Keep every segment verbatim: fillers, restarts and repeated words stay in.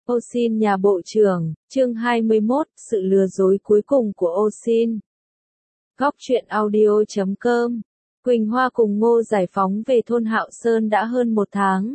Osin nhà bộ trưởng, chương hai mươi mốt, sự lừa dối cuối cùng của Osin. Góc truyện audio chấm com. Quỳnh Hoa cùng Ngô giải phóng về thôn Hạo Sơn đã hơn một tháng.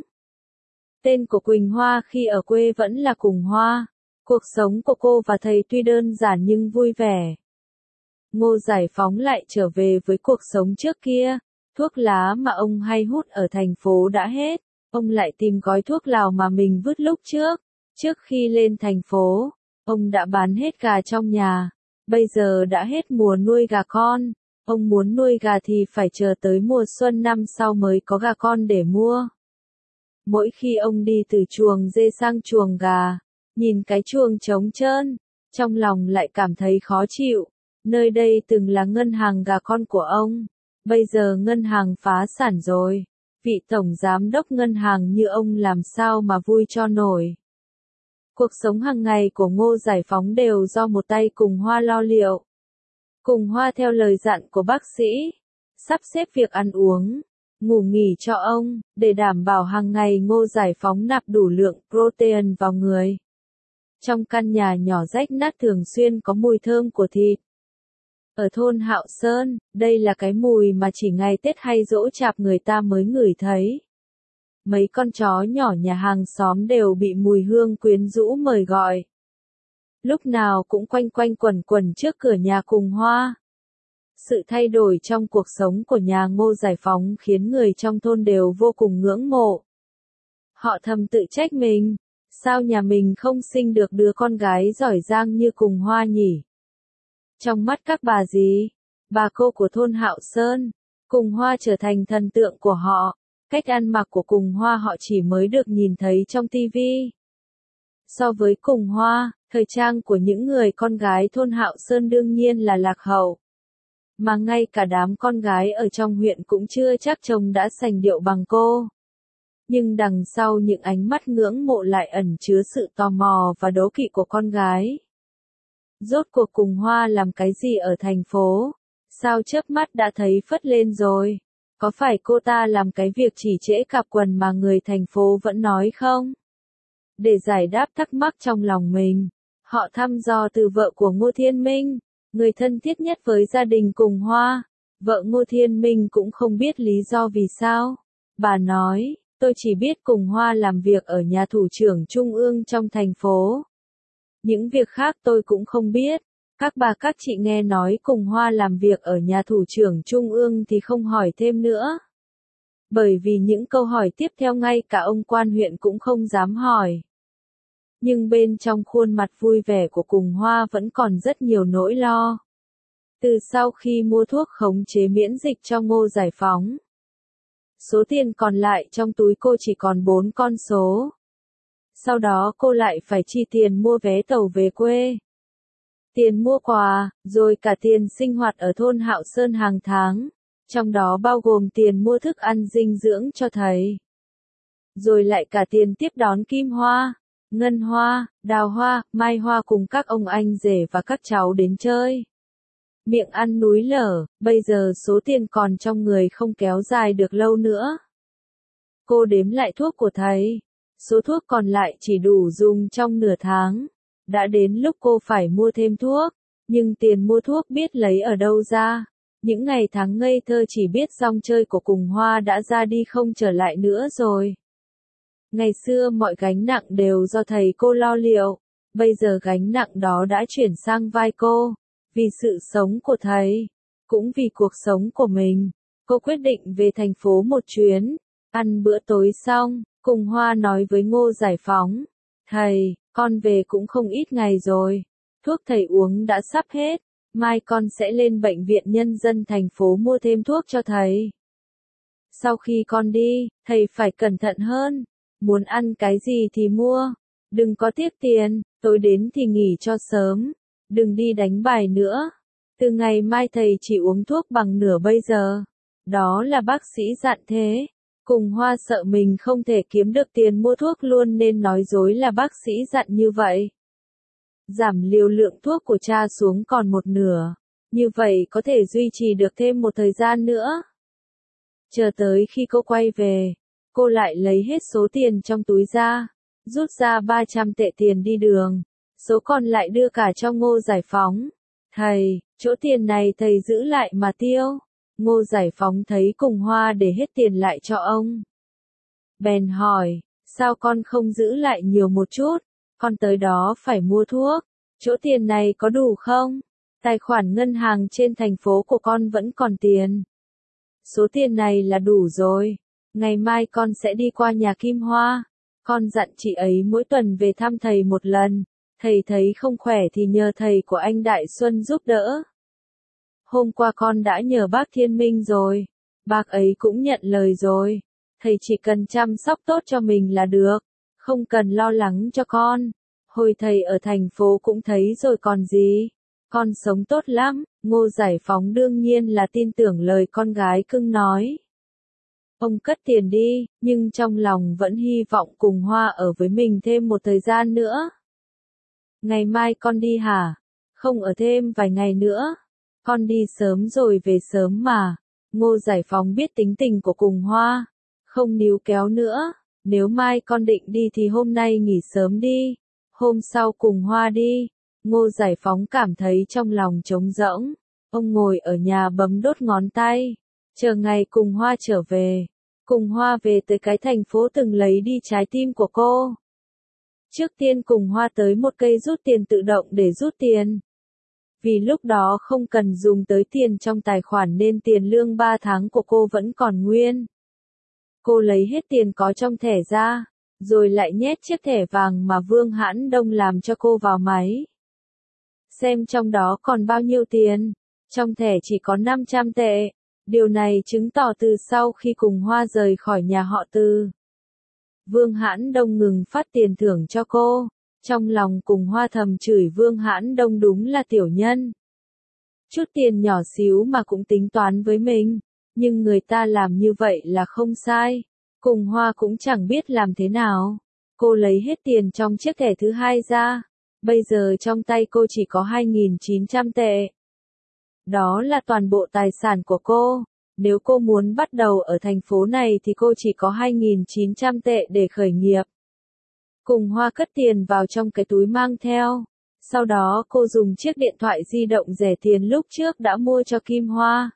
Tên của Quỳnh Hoa khi ở quê vẫn là Cùng Hoa. Cuộc sống của cô và thầy tuy đơn giản nhưng vui vẻ. Ngô giải phóng lại trở về với cuộc sống trước kia. Thuốc lá mà ông hay hút ở thành phố đã hết. Ông lại tìm gói thuốc lào mà mình vứt lúc trước. Trước khi lên thành phố, ông đã bán hết gà trong nhà. Bây giờ đã hết mùa nuôi gà con. Ông muốn nuôi gà thì phải chờ tới mùa xuân năm sau mới có gà con để mua. Mỗi khi ông đi từ chuồng dê sang chuồng gà, nhìn cái chuồng trống trơn, trong lòng lại cảm thấy khó chịu. Nơi đây từng là ngân hàng gà con của ông. Bây giờ ngân hàng phá sản rồi. Vị tổng giám đốc ngân hàng như ông làm sao mà vui cho nổi. Cuộc sống hàng ngày của Ngô giải phóng đều do một tay Cùng Hoa lo liệu. Cùng Hoa theo lời dặn của bác sĩ, sắp xếp việc ăn uống, ngủ nghỉ cho ông, để đảm bảo hàng ngày Ngô giải phóng nạp đủ lượng protein vào người. Trong căn nhà nhỏ rách nát thường xuyên có mùi thơm của thịt. Ở thôn Hạo Sơn, đây là cái mùi mà chỉ ngày Tết hay giỗ chạp người ta mới ngửi thấy. Mấy con chó nhỏ nhà hàng xóm đều bị mùi hương quyến rũ mời gọi. Lúc nào cũng quanh quanh quẩn quẩn trước cửa nhà Cùng Hoa. Sự thay đổi trong cuộc sống của nhà Ngô giải phóng khiến người trong thôn đều vô cùng ngưỡng mộ. Họ thầm tự trách mình, sao nhà mình không sinh được đứa con gái giỏi giang như Cùng Hoa nhỉ? Trong mắt các bà dì, bà cô của thôn Hạo Sơn, Cùng Hoa trở thành thần tượng của họ. Cách ăn mặc của Cùng Hoa họ chỉ mới được nhìn thấy trong tivi. So với Cùng Hoa, thời trang của những người con gái thôn Hạo Sơn đương nhiên là lạc hậu. Mà ngay cả đám con gái ở trong huyện cũng chưa chắc chồng đã sành điệu bằng cô. Nhưng đằng sau những ánh mắt ngưỡng mộ lại ẩn chứa sự tò mò và đố kỵ của con gái. Rốt cuộc Cùng Hoa làm cái gì ở thành phố? Sao chớp mắt đã thấy phất lên rồi? Có phải cô ta làm cái việc chỉ trễ cặp quần mà người thành phố vẫn nói không? Để giải đáp thắc mắc trong lòng mình, họ thăm dò từ vợ của Ngô Thiên Minh, người thân thiết nhất với gia đình Cùng Hoa. Vợ Ngô Thiên Minh cũng không biết lý do vì sao. Bà nói, tôi chỉ biết Cùng Hoa làm việc ở nhà thủ trưởng trung ương trong thành phố. Những việc khác tôi cũng không biết. Các bà các chị nghe nói Cùng Hoa làm việc ở nhà thủ trưởng trung ương thì không hỏi thêm nữa. Bởi vì những câu hỏi tiếp theo ngay cả ông quan huyện cũng không dám hỏi. Nhưng bên trong khuôn mặt vui vẻ của Cùng Hoa vẫn còn rất nhiều nỗi lo. Từ sau khi mua thuốc khống chế miễn dịch cho Ngô giải phóng, số tiền còn lại trong túi cô chỉ còn bốn con số. Sau đó cô lại phải chi tiền mua vé tàu về quê, tiền mua quà, rồi cả tiền sinh hoạt ở thôn Hạo Sơn hàng tháng, trong đó bao gồm tiền mua thức ăn dinh dưỡng cho thầy. Rồi lại cả tiền tiếp đón Kim Hoa, Ngân Hoa, Đào Hoa, Mai Hoa cùng các ông anh rể và các cháu đến chơi. Miệng ăn núi lở, bây giờ số tiền còn trong người không kéo dài được lâu nữa. Cô đếm lại thuốc của thầy, số thuốc còn lại chỉ đủ dùng trong nửa tháng. Đã đến lúc cô phải mua thêm thuốc, nhưng tiền mua thuốc biết lấy ở đâu ra. Những ngày tháng ngây thơ chỉ biết rong chơi của Cùng Hoa đã ra đi không trở lại nữa rồi. Ngày xưa mọi gánh nặng đều do thầy cô lo liệu, bây giờ gánh nặng đó đã chuyển sang vai cô. Vì sự sống của thầy, cũng vì cuộc sống của mình, cô quyết định về thành phố một chuyến. Ăn bữa tối xong, Cùng Hoa nói với Ngô giải phóng, thầy, con về cũng không ít ngày rồi, thuốc thầy uống đã sắp hết, mai con sẽ lên bệnh viện nhân dân thành phố mua thêm thuốc cho thầy. Sau khi con đi, thầy phải cẩn thận hơn, muốn ăn cái gì thì mua, đừng có tiếc tiền, tối đến thì nghỉ cho sớm, đừng đi đánh bài nữa. Từ ngày mai thầy chỉ uống thuốc bằng nửa bây giờ. Đó là bác sĩ dặn thế. Cùng Hoa sợ mình không thể kiếm được tiền mua thuốc luôn nên nói dối là bác sĩ dặn như vậy. Giảm liều lượng thuốc của cha xuống còn một nửa. Như vậy có thể duy trì được thêm một thời gian nữa. Chờ tới khi cô quay về, cô lại lấy hết số tiền trong túi ra. rút ra ba trăm tệ tiền đi đường, số còn lại đưa cả cho Ngô Giải Phóng. Thầy, chỗ tiền này thầy giữ lại mà tiêu. Ngô Giải Phóng thấy Cùng Hoa để hết tiền lại cho ông. Bèn hỏi, sao con không giữ lại nhiều một chút, con tới đó phải mua thuốc, chỗ tiền này có đủ không? Tài khoản ngân hàng trên thành phố của con vẫn còn tiền. Số tiền này là đủ rồi, ngày mai con sẽ đi qua nhà Kim Hoa. Con dặn chị ấy mỗi tuần về thăm thầy một lần, thầy thấy không khỏe thì nhờ thầy của anh Đại Xuân giúp đỡ. Hôm qua con đã nhờ bác Thiên Minh rồi, bác ấy cũng nhận lời rồi, thầy chỉ cần chăm sóc tốt cho mình là được, không cần lo lắng cho con. Hồi thầy ở thành phố cũng thấy rồi còn gì, con sống tốt lắm. Ngô Giải Phóng đương nhiên là tin tưởng lời con gái cưng nói. Ông cất tiền đi, nhưng trong lòng vẫn hy vọng Cùng Hoa ở với mình thêm một thời gian nữa. Ngày mai con đi hả? Không ở thêm vài ngày nữa. Con đi sớm rồi về sớm mà. Ngô Giải Phóng biết tính tình của Cùng Hoa, không níu kéo nữa. Nếu mai con định đi thì hôm nay nghỉ sớm đi, hôm sau Cùng Hoa đi. Ngô Giải Phóng cảm thấy trong lòng trống rỗng. Ông ngồi ở nhà bấm đốt ngón tay, chờ ngày Cùng Hoa trở về. Cùng Hoa về tới cái thành phố từng lấy đi trái tim của cô. Trước tiên Cùng Hoa tới một cây rút tiền tự động để rút tiền. Vì lúc đó không cần dùng tới tiền trong tài khoản nên tiền lương ba tháng của cô vẫn còn nguyên. Cô lấy hết tiền có trong thẻ ra, rồi lại nhét chiếc thẻ vàng mà Vương Hãn Đông làm cho cô vào máy. Xem trong đó còn bao nhiêu tiền, trong thẻ chỉ có năm trăm tệ. Điều này chứng tỏ từ sau khi Cùng Hoa rời khỏi nhà họ Từ, Vương Hãn Đông ngừng phát tiền thưởng cho cô. Trong lòng Cùng Hoa thầm chửi Vương Hãn Đông đúng là tiểu nhân. Chút tiền nhỏ xíu mà cũng tính toán với mình, nhưng người ta làm như vậy là không sai. Cùng Hoa cũng chẳng biết làm thế nào. Cô lấy hết tiền trong chiếc thẻ thứ hai ra. Bây giờ trong tay cô chỉ có hai nghìn chín trăm tệ. Đó là toàn bộ tài sản của cô. Nếu cô muốn bắt đầu ở thành phố này thì cô chỉ có hai nghìn chín trăm tệ để khởi nghiệp. Cùng Hoa cất tiền vào trong cái túi mang theo. Sau đó cô dùng chiếc điện thoại di động rẻ tiền lúc trước đã mua cho Kim Hoa.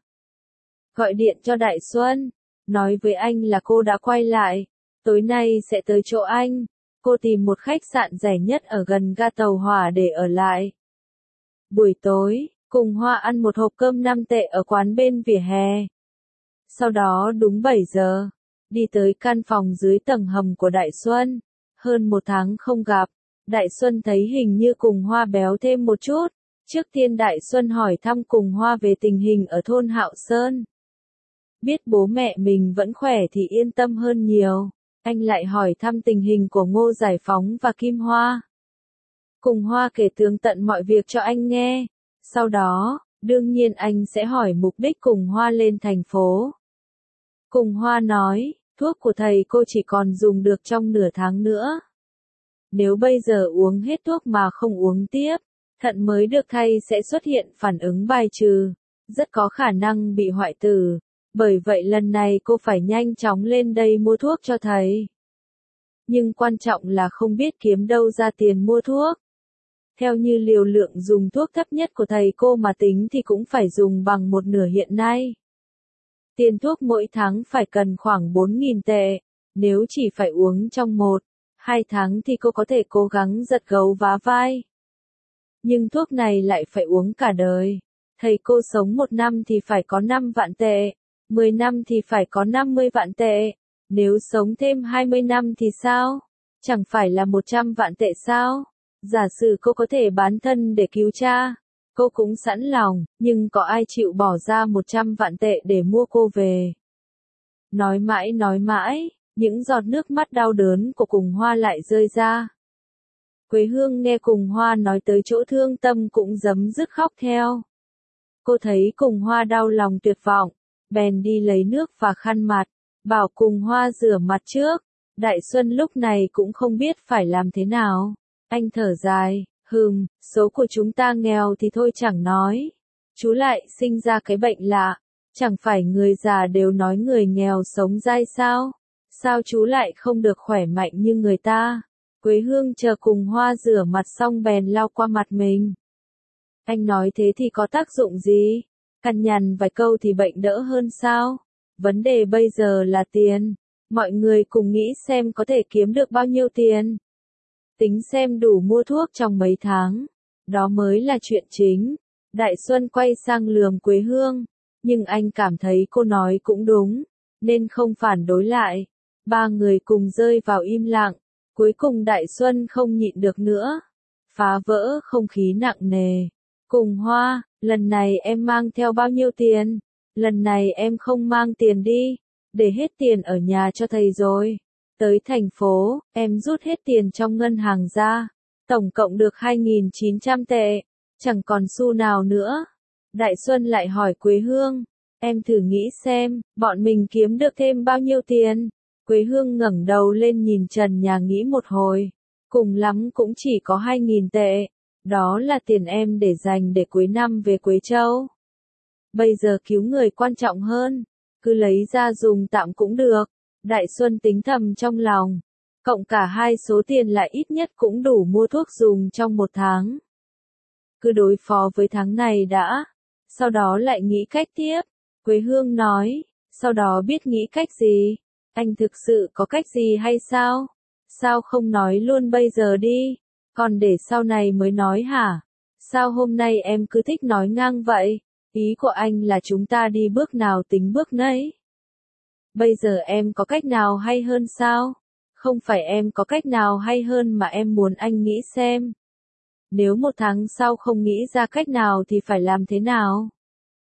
Gọi điện cho Đại Xuân, nói với anh là cô đã quay lại, tối nay sẽ tới chỗ anh. Cô tìm một khách sạn rẻ nhất ở gần ga tàu hỏa để ở lại. Buổi tối, Cùng Hoa ăn một hộp cơm năm tệ ở quán bên vỉa hè. Sau đó đúng bảy giờ, đi tới căn phòng dưới tầng hầm của Đại Xuân. Hơn một tháng không gặp, Đại Xuân thấy hình như Cùng Hoa béo thêm một chút. Trước tiên Đại Xuân hỏi thăm Cùng Hoa về tình hình ở thôn Hạo Sơn. Biết bố mẹ mình vẫn khỏe thì yên tâm hơn nhiều. Anh lại hỏi thăm tình hình của Ngô Giải Phóng và Kim Hoa. Cùng Hoa kể tường tận mọi việc cho anh nghe. Sau đó, đương nhiên anh sẽ hỏi mục đích Cùng Hoa lên thành phố. Cùng Hoa nói, thuốc của thầy cô chỉ còn dùng được trong nửa tháng nữa. Nếu bây giờ uống hết thuốc mà không uống tiếp, thận mới được thay sẽ xuất hiện phản ứng bài trừ, rất có khả năng bị hoại tử. Bởi vậy lần này cô phải nhanh chóng lên đây mua thuốc cho thầy. Nhưng quan trọng là không biết kiếm đâu ra tiền mua thuốc. Theo như liều lượng dùng thuốc thấp nhất của thầy cô mà tính thì cũng phải dùng bằng một nửa hiện nay. Tiền thuốc mỗi tháng phải cần khoảng bốn nghìn tệ, nếu chỉ phải uống trong một, hai tháng thì cô có thể cố gắng giật gấu vá vai. Nhưng thuốc này lại phải uống cả đời. Thầy cô sống một năm thì phải có năm vạn tệ, mười năm thì phải có năm mươi vạn tệ. Nếu sống thêm hai mươi năm thì sao? Chẳng phải là một trăm vạn tệ sao? Giả sử cô có thể bán thân để cứu cha, cô cũng sẵn lòng, nhưng có ai chịu bỏ ra một trăm vạn tệ để mua cô về? Nói mãi nói mãi, những giọt nước mắt đau đớn của Cùng Hoa lại rơi ra. Quế Hương nghe Cùng Hoa nói tới chỗ thương tâm cũng giấm dứt khóc theo. Cô thấy Cùng Hoa đau lòng tuyệt vọng, bèn đi lấy nước và khăn mặt, bảo Cùng Hoa rửa mặt trước. Đại Xuân lúc này cũng không biết phải làm thế nào. Anh thở dài, hừm, số của chúng ta nghèo thì thôi chẳng nói. Chú lại sinh ra cái bệnh lạ, chẳng phải người già đều nói người nghèo sống dai sao? Sao chú lại không được khỏe mạnh như người ta? Quế Hương chờ Cùng Hoa rửa mặt xong bèn lau qua mặt mình. Anh nói thế thì có tác dụng gì? Cằn nhằn vài câu thì bệnh đỡ hơn sao? Vấn đề bây giờ là tiền. Mọi người cùng nghĩ xem có thể kiếm được bao nhiêu tiền. Tính xem đủ mua thuốc trong mấy tháng. Đó mới là chuyện chính. Đại Xuân quay sang lườm Quế Hương. Nhưng anh cảm thấy cô nói cũng đúng. Nên không phản đối lại. Ba người cùng rơi vào im lặng. Cuối cùng Đại Xuân không nhịn được nữa. Phá vỡ không khí nặng nề. Cùng Hoa, lần này em mang theo bao nhiêu tiền? Lần này em không mang tiền đi. Để hết tiền ở nhà cho thầy rồi. Tới thành phố, em rút hết tiền trong ngân hàng ra. Tổng cộng được hai nghìn chín trăm tệ. Chẳng còn xu nào nữa. Đại Xuân lại hỏi Quế Hương. Em thử nghĩ xem, bọn mình kiếm được thêm bao nhiêu tiền? Quế Hương ngẩng đầu lên nhìn trần nhà nghĩ một hồi. Cùng lắm cũng chỉ có hai nghìn tệ. Đó là tiền em để dành để cuối năm về Quế Châu. Bây giờ cứu người quan trọng hơn. Cứ lấy ra dùng tạm cũng được. Đại Xuân tính thầm trong lòng. Cộng cả hai số tiền lại ít nhất cũng đủ mua thuốc dùng trong một tháng. Cứ đối phó với tháng này đã. Sau đó lại nghĩ cách tiếp. Quế Hương nói. Sau đó biết nghĩ cách gì? Anh thực sự có cách gì hay sao? Sao không nói luôn bây giờ đi? Còn để sau này mới nói hả? Sao hôm nay em cứ thích nói ngang vậy? Ý của anh là chúng ta đi bước nào tính bước nấy. Bây giờ em có cách nào hay hơn sao? Không phải em có cách nào hay hơn mà em muốn anh nghĩ xem. Nếu một tháng sau không nghĩ ra cách nào thì phải làm thế nào?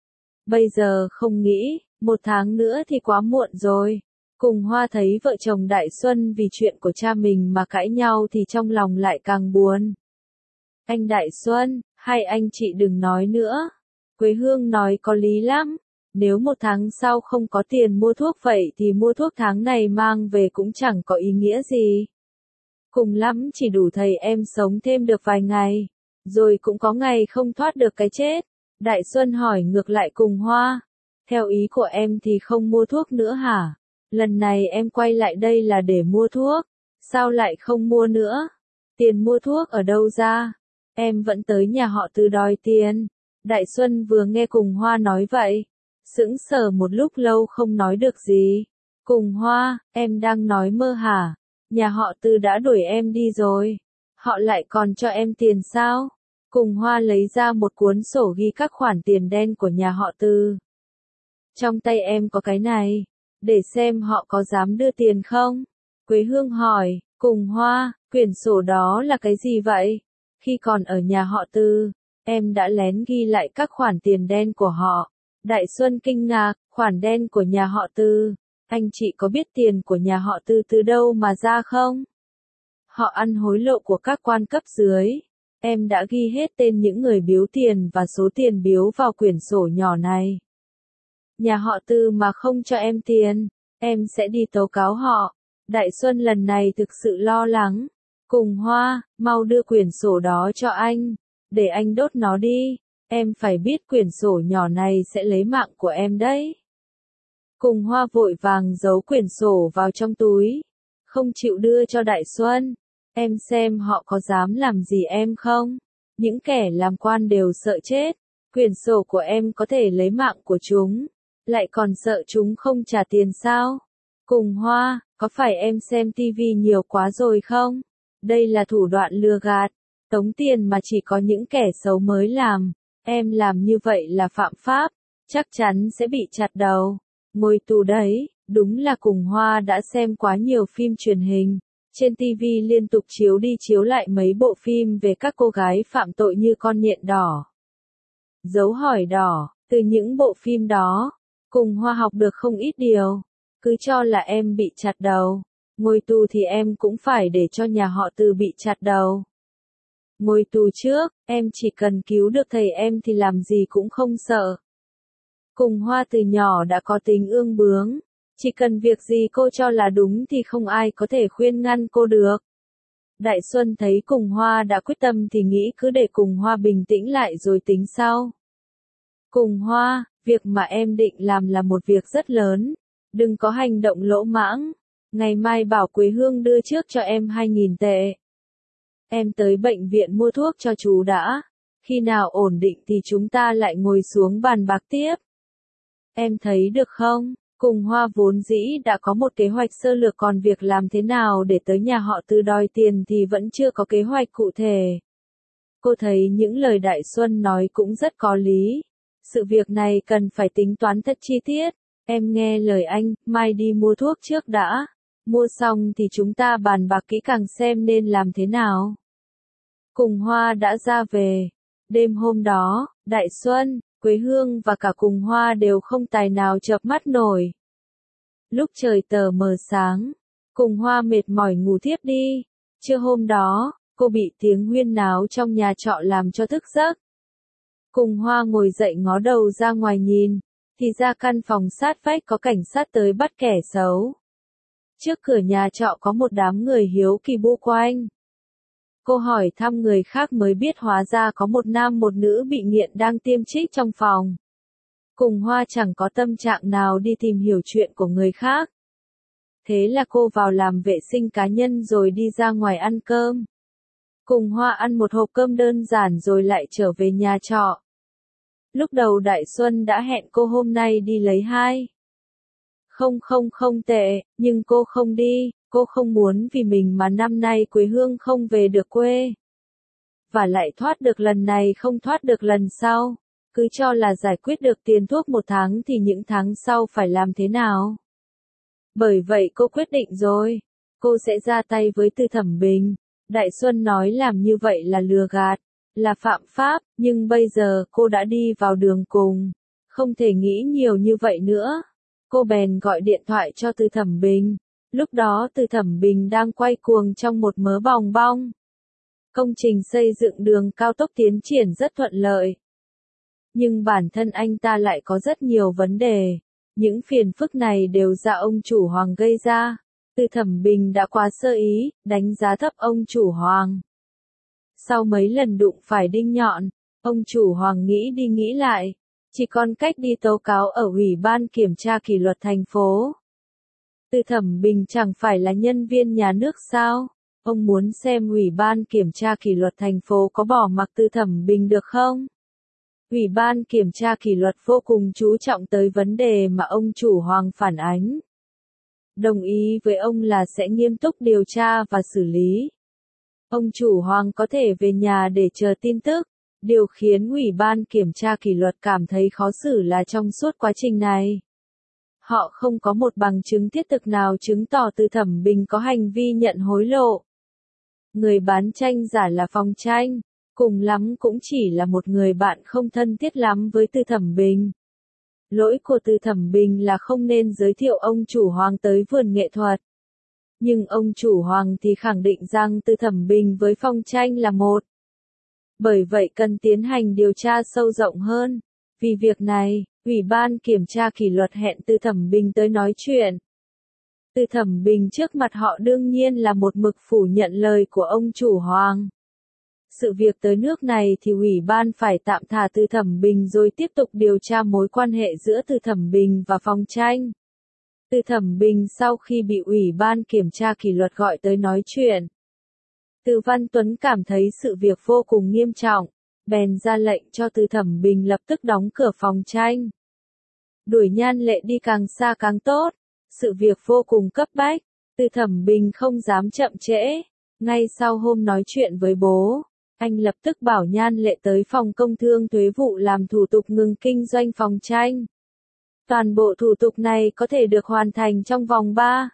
Bây giờ không nghĩ, một tháng nữa thì quá muộn rồi. Cùng Hoa thấy vợ chồng Đại Xuân vì chuyện của cha mình mà cãi nhau thì trong lòng lại càng buồn. Anh Đại Xuân, hay anh chị đừng nói nữa. Quế Hương nói có lý lắm. Nếu một tháng sau không có tiền mua thuốc vậy thì mua thuốc tháng này mang về cũng chẳng có ý nghĩa gì. Cùng lắm chỉ đủ thầy em sống thêm được vài ngày. Rồi cũng có ngày không thoát được cái chết. Đại Xuân hỏi ngược lại Cùng Hoa. Theo ý của em thì không mua thuốc nữa hả? Lần này em quay lại đây là để mua thuốc. Sao lại không mua nữa? Tiền mua thuốc ở đâu ra? Em vẫn tới nhà họ Từ đòi tiền. Đại Xuân vừa nghe Cùng Hoa nói vậy. Sững sờ một lúc lâu không nói được gì. Cùng Hoa, em đang nói mơ hả? Nhà họ Từ đã đuổi em đi rồi. Họ lại còn cho em tiền sao? Cùng Hoa lấy ra một cuốn sổ ghi các khoản tiền đen của nhà họ Từ. Trong tay em có cái này. Để xem họ có dám đưa tiền không? Quế Hương hỏi, Cùng Hoa, quyển sổ đó là cái gì vậy? Khi còn ở nhà họ Từ, em đã lén ghi lại các khoản tiền đen của họ. Đại Xuân kinh ngạc, khoản đen của nhà họ Từ. Anh chị có biết tiền của nhà họ Từ từ đâu mà ra không? Họ ăn hối lộ của các quan cấp dưới. Em đã ghi hết tên những người biếu tiền và số tiền biếu vào quyển sổ nhỏ này. Nhà họ Từ mà không cho em tiền, em sẽ đi tố cáo họ. Đại Xuân lần này thực sự lo lắng. Cùng Hoa, mau đưa quyển sổ đó cho anh. Để anh đốt nó đi. Em phải biết quyển sổ nhỏ này sẽ lấy mạng của em đấy. Cùng Hoa vội vàng giấu quyển sổ vào trong túi. Không chịu đưa cho Đại Xuân. Em xem họ có dám làm gì em không? Những kẻ làm quan đều sợ chết. Quyển sổ của em có thể lấy mạng của chúng. Lại còn sợ chúng không trả tiền sao? Cùng Hoa, có phải em xem tivi nhiều quá rồi không? Đây là thủ đoạn lừa gạt, tống tiền mà chỉ có những kẻ xấu mới làm. Em làm như vậy là phạm pháp, chắc chắn sẽ bị chặt đầu. Ngồi tù đấy, đúng là Cùng Hoa đã xem quá nhiều phim truyền hình. Trên tivi liên tục chiếu đi chiếu lại mấy bộ phim về các cô gái phạm tội như Con nhện đỏ, Dấu hỏi đỏ. Từ những bộ phim đó, Cùng Hoa học được không ít điều. Cứ cho là em bị chặt đầu. Ngồi tù thì em cũng phải để cho nhà họ Từ bị chặt đầu. Ngồi tù trước, em chỉ cần cứu được thầy em thì làm gì cũng không sợ. Cùng Hoa từ nhỏ đã có tính ương bướng. Chỉ cần việc gì cô cho là đúng thì không ai có thể khuyên ngăn cô được. Đại Xuân thấy Cùng Hoa đã quyết tâm thì nghĩ cứ để Cùng Hoa bình tĩnh lại rồi tính sau. Cùng Hoa, việc mà em định làm là một việc rất lớn. Đừng có hành động lỗ mãng. Ngày mai bảo Quế Hương đưa trước cho em hai nghìn tệ. Em tới bệnh viện mua thuốc cho chú đã. Khi nào ổn định thì chúng ta lại ngồi xuống bàn bạc tiếp. Em thấy được không? Cùng Hoa vốn dĩ đã có một kế hoạch sơ lược, còn việc làm thế nào để tới nhà họ Từ đòi tiền thì vẫn chưa có kế hoạch cụ thể. Cô thấy những lời Đại Xuân nói cũng rất có lý. Sự việc này cần phải tính toán thật chi tiết. Em nghe lời anh, mai đi mua thuốc trước đã. Mua xong thì chúng ta bàn bạc kỹ càng xem nên làm thế nào. Cùng Hoa đã ra về. Đêm hôm đó, Đại Xuân, Quế Hương và cả Cùng Hoa đều không tài nào chợp mắt nổi. Lúc trời tờ mờ sáng, Cùng Hoa mệt mỏi ngủ thiếp đi. Trưa hôm đó, cô bị tiếng huyên náo trong nhà trọ làm cho thức giấc. Cùng Hoa ngồi dậy ngó đầu ra ngoài nhìn, thì ra căn phòng sát vách có cảnh sát tới bắt kẻ xấu. Trước cửa nhà trọ có một đám người hiếu kỳ bu quanh. Cô hỏi thăm người khác mới biết hóa ra có một nam một nữ bị nghiện đang tiêm trích trong phòng. Cùng Hoa chẳng có tâm trạng nào đi tìm hiểu chuyện của người khác. Thế là cô vào làm vệ sinh cá nhân rồi đi ra ngoài ăn cơm. Cùng Hoa ăn một hộp cơm đơn giản rồi lại trở về nhà trọ. Lúc đầu Đại Xuân đã hẹn cô hôm nay đi lấy hai. Không không không tệ, nhưng cô không đi, cô không muốn vì mình mà năm nay Quế Hương không về được quê. Và lại thoát được lần này không thoát được lần sau, cứ cho là giải quyết được tiền thuốc một tháng thì những tháng sau phải làm thế nào. Bởi vậy cô quyết định rồi, cô sẽ ra tay với Từ Thẩm Bình. Đại Xuân nói làm như vậy là lừa gạt, là phạm pháp, nhưng bây giờ cô đã đi vào đường cùng, không thể nghĩ nhiều như vậy nữa. Cô bèn gọi điện thoại cho Từ Thẩm Bình. Lúc đó Từ Thẩm Bình đang quay cuồng trong một mớ bòng bong. Công trình xây dựng đường cao tốc tiến triển rất thuận lợi. Nhưng bản thân anh ta lại có rất nhiều vấn đề. Những phiền phức này đều do ông chủ Hoàng gây ra. Từ Thẩm Bình đã quá sơ ý, đánh giá thấp ông chủ Hoàng. Sau mấy lần đụng phải đinh nhọn, ông chủ Hoàng nghĩ đi nghĩ lại, chỉ còn cách đi tố cáo ở Ủy ban Kiểm tra Kỷ luật thành phố. Từ Thẩm Bình chẳng phải là nhân viên nhà nước sao? Ông muốn xem Ủy ban Kiểm tra Kỷ luật thành phố có bỏ mặc Từ Thẩm Bình được không? Ủy ban Kiểm tra Kỷ luật vô cùng chú trọng tới vấn đề mà ông chủ Hoàng phản ánh. Đồng ý với ông là sẽ nghiêm túc điều tra và xử lý. Ông chủ Hoàng có thể về nhà để chờ tin tức. Điều khiến Ủy ban Kiểm tra Kỷ luật cảm thấy khó xử là trong suốt quá trình này, họ không có một bằng chứng thiết thực nào chứng tỏ Từ Thẩm Bình có hành vi nhận hối lộ. Người bán tranh giả là Phong Tranh, cùng lắm cũng chỉ là một người bạn không thân thiết lắm với Từ Thẩm Bình. Lỗi của Từ Thẩm Bình là không nên giới thiệu ông chủ Hoàng tới vườn nghệ thuật. Nhưng ông chủ Hoàng thì khẳng định rằng Từ Thẩm Bình với Phong Tranh là một. Bởi vậy cần tiến hành điều tra sâu rộng hơn. Vì việc này, Ủy ban Kiểm tra Kỷ luật hẹn Từ Thẩm Bình tới nói chuyện. Từ Thẩm Bình trước mặt họ đương nhiên là một mực phủ nhận lời của ông chủ Hoàng. Sự việc tới nước này thì Ủy ban phải tạm thả Từ Thẩm Bình rồi tiếp tục điều tra mối quan hệ giữa Từ Thẩm Bình và Phong Tranh. Từ Thẩm Bình sau khi bị Ủy ban Kiểm tra Kỷ luật gọi tới nói chuyện, Từ Văn Tuấn cảm thấy sự việc vô cùng nghiêm trọng, bèn ra lệnh cho Từ Thẩm Bình lập tức đóng cửa Phong Tranh. Đuổi Nhan Lệ đi càng xa càng tốt, sự việc vô cùng cấp bách, Từ Thẩm Bình không dám chậm trễ. Ngay sau hôm nói chuyện với bố, anh lập tức bảo Nhan Lệ tới phòng công thương thuế vụ làm thủ tục ngừng kinh doanh Phong Tranh. Toàn bộ thủ tục này có thể được hoàn thành trong vòng ba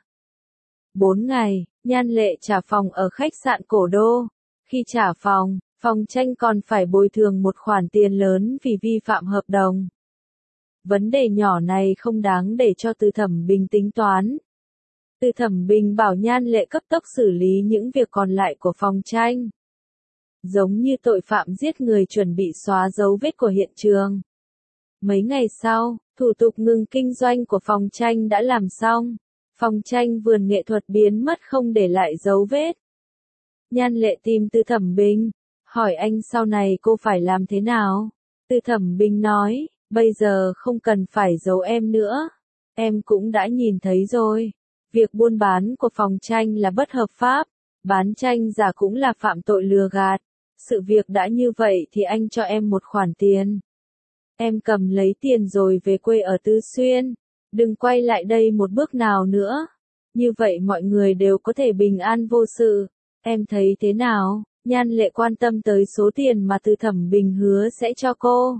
bốn ngày. Nhan Lệ trả phòng ở khách sạn Cổ Đô. Khi trả phòng, Phong Tranh còn phải bồi thường một khoản tiền lớn vì vi phạm hợp đồng. Vấn đề nhỏ này không đáng để cho Từ Thẩm Bình tính toán. Từ Thẩm Bình bảo Nhan Lệ cấp tốc xử lý những việc còn lại của Phong Tranh. Giống như tội phạm giết người chuẩn bị xóa dấu vết của hiện trường. Mấy ngày sau, thủ tục ngừng kinh doanh của Phong Tranh đã làm xong. Phong Tranh vườn nghệ thuật biến mất không để lại dấu vết. Nhan Lệ tìm Từ Thẩm Bình, hỏi anh sau này cô phải làm thế nào? Từ Thẩm Bình nói, bây giờ không cần phải giấu em nữa. Em cũng đã nhìn thấy rồi. Việc buôn bán của Phong Tranh là bất hợp pháp. Bán tranh giả cũng là phạm tội lừa gạt. Sự việc đã như vậy thì anh cho em một khoản tiền. Em cầm lấy tiền rồi về quê ở Tư Xuyên. Đừng quay lại đây một bước nào nữa. Như vậy mọi người đều có thể bình an vô sự. Em thấy thế nào? Nhan Lệ quan tâm tới số tiền mà Từ Thẩm Bình hứa sẽ cho cô.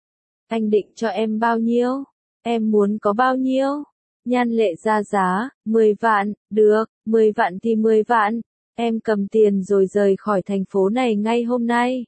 Anh định cho em bao nhiêu? Em muốn có bao nhiêu? Nhan Lệ ra giá, mười vạn, được, mười vạn thì mười vạn. Em cầm tiền rồi rời khỏi thành phố này ngay hôm nay.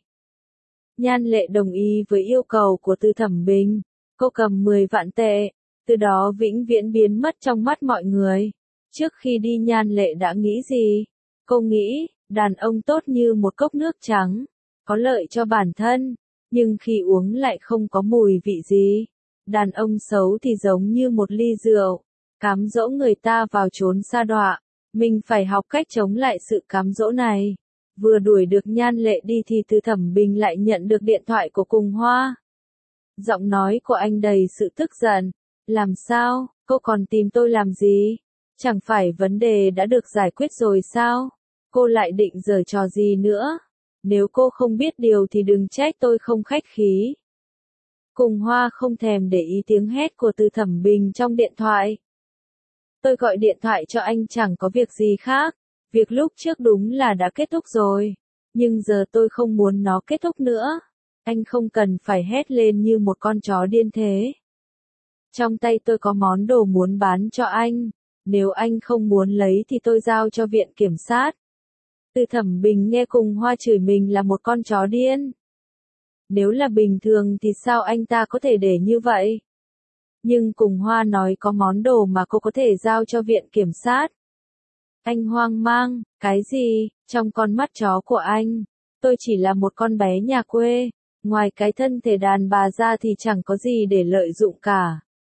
Nhan Lệ đồng ý với yêu cầu của Từ Thẩm Bình. Cô cầm mười vạn tệ, từ đó vĩnh viễn biến mất trong mắt mọi người. Trước khi đi Nhan Lệ đã nghĩ gì? Cô nghĩ, đàn ông tốt như một cốc nước trắng, có lợi cho bản thân, nhưng khi uống lại không có mùi vị gì. Đàn ông xấu thì giống như một ly rượu, cám dỗ người ta vào chốn sa đọa. Mình phải học cách chống lại sự cám dỗ này. Vừa đuổi được Nhan Lệ đi thì Từ Thẩm Bình lại nhận được điện thoại của Cùng Hoa. Giọng nói của anh đầy sự tức giận. Làm sao, cô còn tìm tôi làm gì? Chẳng phải vấn đề đã được giải quyết rồi sao? Cô lại định giở trò gì nữa? Nếu cô không biết điều thì đừng trách tôi không khách khí. Cùng Hoa không thèm để ý tiếng hét của Từ Thẩm Bình trong điện thoại. Tôi gọi điện thoại cho anh chẳng có việc gì khác. Việc lúc trước đúng là đã kết thúc rồi. Nhưng giờ tôi không muốn nó kết thúc nữa. Anh không cần phải hét lên như một con chó điên thế. Trong tay tôi có món đồ muốn bán cho anh. Nếu anh không muốn lấy thì tôi giao cho viện kiểm sát. Từ Thẩm Bình nghe Cùng Hoa chửi mình là một con chó điên. Nếu là bình thường thì sao anh ta có thể để như vậy? Nhưng Cùng Hoa nói có món đồ mà cô có thể giao cho viện kiểm sát. Anh hoang mang, cái gì? Trong con mắt chó của anh, tôi chỉ là một con bé nhà quê. Ngoài cái thân thể đàn bà ra thì chẳng có gì để lợi dụng cả.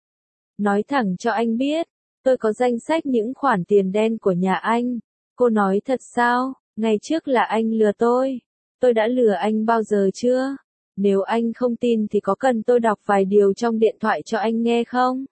Nói thẳng cho anh biết, tôi có danh sách những khoản tiền đen của nhà anh. Cô nói thật sao? Ngày trước là anh lừa tôi. Tôi đã lừa anh bao giờ chưa? Nếu anh không tin thì có cần tôi đọc vài điều trong điện thoại cho anh nghe không?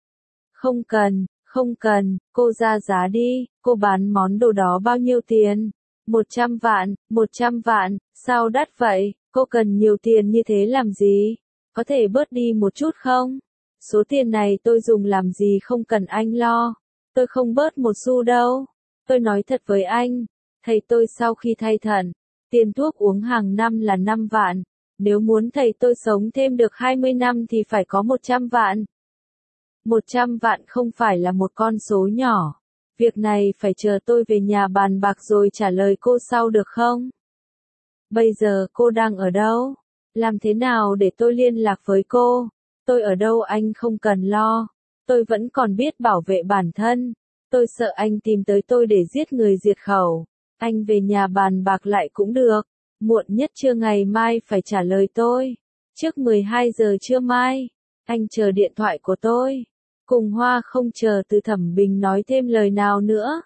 Không cần, không cần, cô ra giá đi, cô bán món đồ đó bao nhiêu tiền? Một trăm vạn, một trăm vạn, sao đắt vậy? Cô cần nhiều tiền như thế làm gì? Có thể bớt đi một chút không? Số tiền này tôi dùng làm gì không cần anh lo. Tôi không bớt một xu đâu. Tôi nói thật với anh, thầy tôi sau khi thay thận, tiền thuốc uống hàng năm là năm vạn. Nếu muốn thầy tôi sống thêm được hai mươi năm thì phải có một trăm vạn. một trăm vạn không phải là một con số nhỏ. Việc này phải chờ tôi về nhà bàn bạc rồi trả lời cô sau được không? Bây giờ cô đang ở đâu? Làm thế nào để tôi liên lạc với cô? Tôi ở đâu anh không cần lo. Tôi vẫn còn biết bảo vệ bản thân. Tôi sợ anh tìm tới tôi để giết người diệt khẩu. Anh về nhà bàn bạc lại cũng được. Muộn nhất trưa ngày mai phải trả lời tôi. Trước mười hai giờ trưa mai. Anh chờ điện thoại của tôi. Cùng Hoa không chờ Từ Thẩm Bình nói thêm lời nào nữa.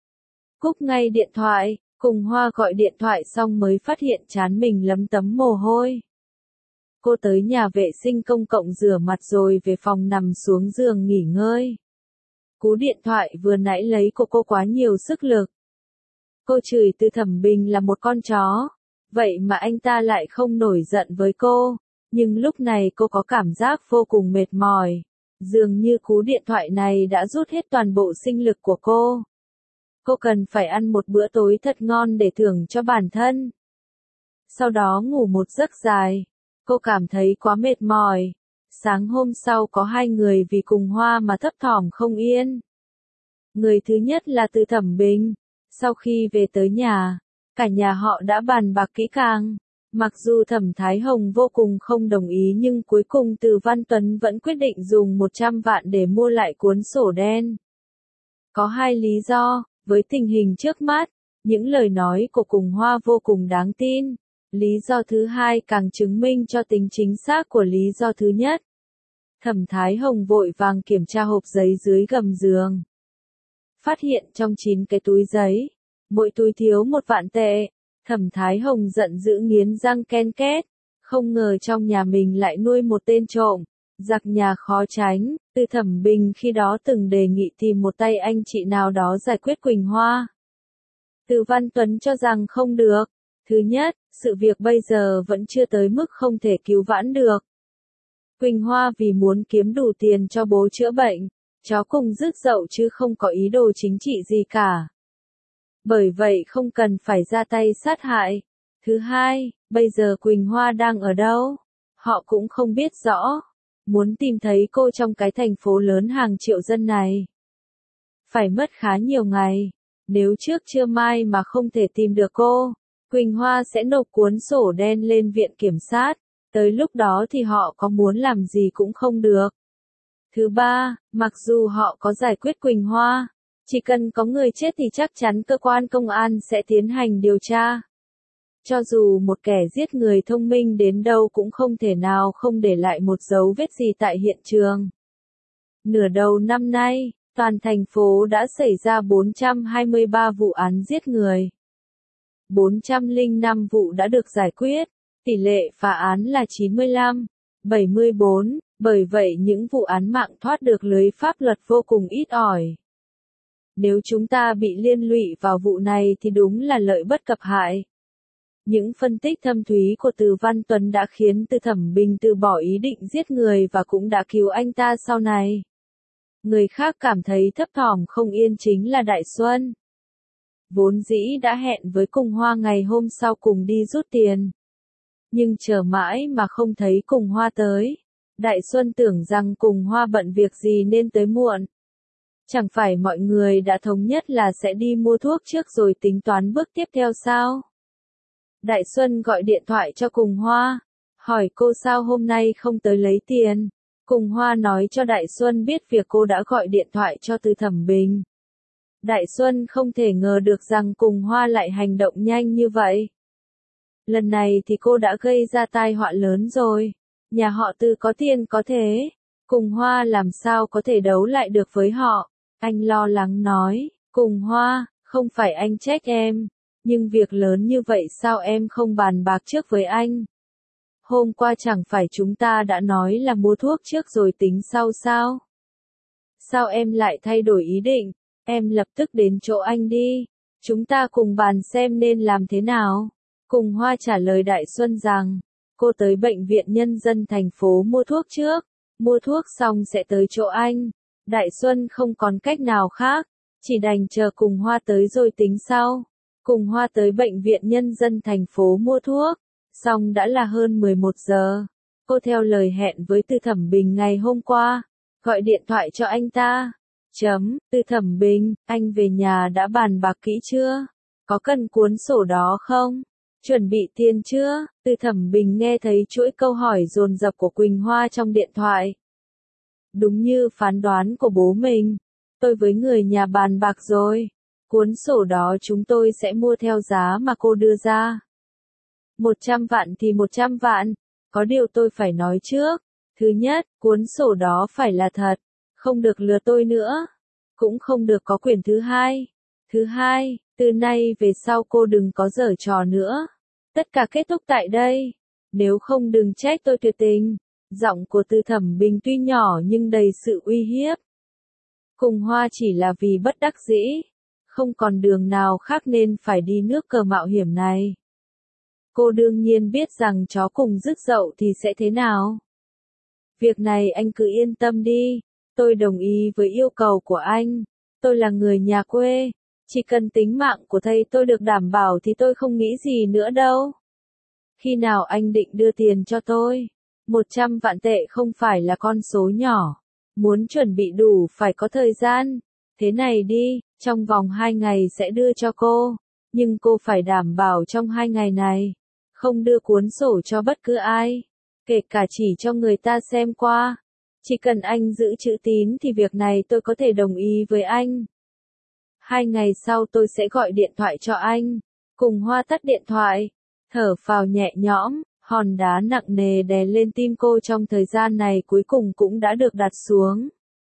Cúp ngay điện thoại. Cùng Hoa gọi điện thoại xong mới phát hiện trán mình lấm tấm mồ hôi. Cô tới nhà vệ sinh công cộng rửa mặt rồi về phòng nằm xuống giường nghỉ ngơi. Cú điện thoại vừa nãy lấy của cô quá nhiều sức lực. Cô chửi Từ Thẩm Bình là một con chó. Vậy mà anh ta lại không nổi giận với cô. Nhưng lúc này cô có cảm giác vô cùng mệt mỏi. Dường như cú điện thoại này đã rút hết toàn bộ sinh lực của cô. Cô cần phải ăn một bữa tối thật ngon để thưởng cho bản thân. Sau đó ngủ một giấc dài. Cô cảm thấy quá mệt mỏi. Sáng hôm sau có hai người vì Cùng Hoa mà thấp thỏm không yên. Người thứ nhất là Từ Thẩm Bình. Sau khi về tới nhà, cả nhà họ đã bàn bạc kỹ càng. Mặc dù Thẩm Thái Hồng vô cùng không đồng ý nhưng cuối cùng Từ Văn Tuấn vẫn quyết định dùng một trăm vạn để mua lại cuốn sổ đen. Có hai lý do, với tình hình trước mắt, những lời nói của Cùng Hoa vô cùng đáng tin. Lý do thứ hai càng chứng minh cho tính chính xác của lý do thứ nhất. Thẩm Thái Hồng vội vàng kiểm tra hộp giấy dưới gầm giường. Phát hiện trong chín cái túi giấy, mỗi túi thiếu một vạn tệ. Thẩm Thái Hồng giận dữ nghiến răng ken két. Không ngờ trong nhà mình lại nuôi một tên trộm. Giặc nhà khó tránh. Từ Thẩm Bình khi đó từng đề nghị tìm một tay anh chị nào đó giải quyết Quỳnh Hoa. Từ Văn Tuấn cho rằng không được. Thứ nhất, sự việc bây giờ vẫn chưa tới mức không thể cứu vãn được. Quỳnh Hoa vì muốn kiếm đủ tiền cho bố chữa bệnh, chó cùng rứt dậu chứ không có ý đồ chính trị gì cả. Bởi vậy không cần phải ra tay sát hại. Thứ hai, bây giờ Quỳnh Hoa đang ở đâu? Họ cũng không biết rõ. Muốn tìm thấy cô trong cái thành phố lớn hàng triệu dân này, phải mất khá nhiều ngày. Nếu trước trưa mai mà không thể tìm được cô, Quỳnh Hoa sẽ nộp cuốn sổ đen lên viện kiểm sát. Tới lúc đó thì họ có muốn làm gì cũng không được. Thứ ba, mặc dù họ có giải quyết Quỳnh Hoa, chỉ cần có người chết thì chắc chắn cơ quan công an sẽ tiến hành điều tra. Cho dù một kẻ giết người thông minh đến đâu cũng không thể nào không để lại một dấu vết gì tại hiện trường. Nửa đầu năm nay, toàn thành phố đã xảy ra bốn trăm hai mươi ba vụ án giết người. bốn trăm lẻ năm vụ đã được giải quyết, tỷ lệ phá án là chín mươi lăm phẩy bảy mươi bốn, bởi vậy những vụ án mạng thoát được lưới pháp luật vô cùng ít ỏi. Nếu chúng ta bị liên lụy vào vụ này thì đúng là lợi bất cập hại. Những phân tích thâm thúy của Từ Văn Tuấn đã khiến Từ Thẩm Bình từ bỏ ý định giết người và cũng đã cứu anh ta sau này. Người khác cảm thấy thấp thỏm không yên chính là Đại Xuân. Vốn dĩ đã hẹn với Cùng Hoa ngày hôm sau cùng đi rút tiền. Nhưng chờ mãi mà không thấy Cùng Hoa tới. Đại Xuân tưởng rằng Cùng Hoa bận việc gì nên tới muộn. Chẳng phải mọi người đã thống nhất là sẽ đi mua thuốc trước rồi tính toán bước tiếp theo sao? Đại Xuân gọi điện thoại cho Cùng Hoa, hỏi cô sao hôm nay không tới lấy tiền. Cùng Hoa nói cho Đại Xuân biết việc cô đã gọi điện thoại cho Từ Thẩm Bình. Đại Xuân không thể ngờ được rằng Cùng Hoa lại hành động nhanh như vậy. Lần này thì cô đã gây ra tai họa lớn rồi. Nhà họ Từ có tiền có thế. Cùng Hoa làm sao có thể đấu lại được với họ. Anh lo lắng nói, Cùng Hoa, không phải anh trách em. Nhưng việc lớn như vậy sao em không bàn bạc trước với anh? Hôm qua chẳng phải chúng ta đã nói là mua thuốc trước rồi tính sau sao? Sao em lại thay đổi ý định? Em lập tức đến chỗ anh đi. Chúng ta cùng bàn xem nên làm thế nào. Cùng Hoa trả lời Đại Xuân rằng, cô tới bệnh viện nhân dân thành phố mua thuốc trước. Mua thuốc xong sẽ tới chỗ anh. Đại Xuân không còn cách nào khác. Chỉ đành chờ Cùng Hoa tới rồi tính sau. Cùng Hoa tới bệnh viện nhân dân thành phố mua thuốc. Xong đã là hơn mười một giờ. Cô theo lời hẹn với Từ Thẩm Bình ngày hôm qua. Gọi điện thoại cho anh ta. Chấm, Từ Thẩm Bình, anh về nhà đã bàn bạc kỹ chưa? Có cần cuốn sổ đó không? Chuẩn bị tiền chưa? Từ Thẩm Bình nghe thấy chuỗi câu hỏi dồn dập của Quỳnh Hoa trong điện thoại. Đúng như phán đoán của bố mình. Tôi với người nhà bàn bạc rồi. Cuốn sổ đó chúng tôi sẽ mua theo giá mà cô đưa ra. một trăm vạn thì một trăm vạn. Có điều tôi phải nói trước. Thứ nhất, cuốn sổ đó phải là thật. Không được lừa tôi nữa. Cũng không được có quyền thứ hai. Thứ hai, từ nay về sau cô đừng có giở trò nữa. Tất cả kết thúc tại đây. Nếu không đừng trách tôi tuyệt tình. Giọng của Từ Thẩm Bình tuy nhỏ nhưng đầy sự uy hiếp. Cùng Hoa chỉ là vì bất đắc dĩ. Không còn đường nào khác nên phải đi nước cờ mạo hiểm này. Cô đương nhiên biết rằng chó cùng rứt dậu thì sẽ thế nào. Việc này anh cứ yên tâm đi. Tôi đồng ý với yêu cầu của anh. Tôi là người nhà quê. Chỉ cần tính mạng của thầy tôi được đảm bảo thì tôi không nghĩ gì nữa đâu. Khi nào anh định đưa tiền cho tôi? một trăm vạn tệ không phải là con số nhỏ. Muốn chuẩn bị đủ phải có thời gian. Thế này đi, trong vòng hai ngày sẽ đưa cho cô. Nhưng cô phải đảm bảo trong hai ngày này. Không đưa cuốn sổ cho bất cứ ai. Kể cả chỉ cho người ta xem qua. Chỉ cần anh giữ chữ tín thì việc này tôi có thể đồng ý với anh. Hai ngày sau tôi sẽ gọi điện thoại cho anh. Cùng Hoa tắt điện thoại. Thở phào nhẹ nhõm, hòn đá nặng nề đè lên tim cô trong thời gian này cuối cùng cũng đã được đặt xuống.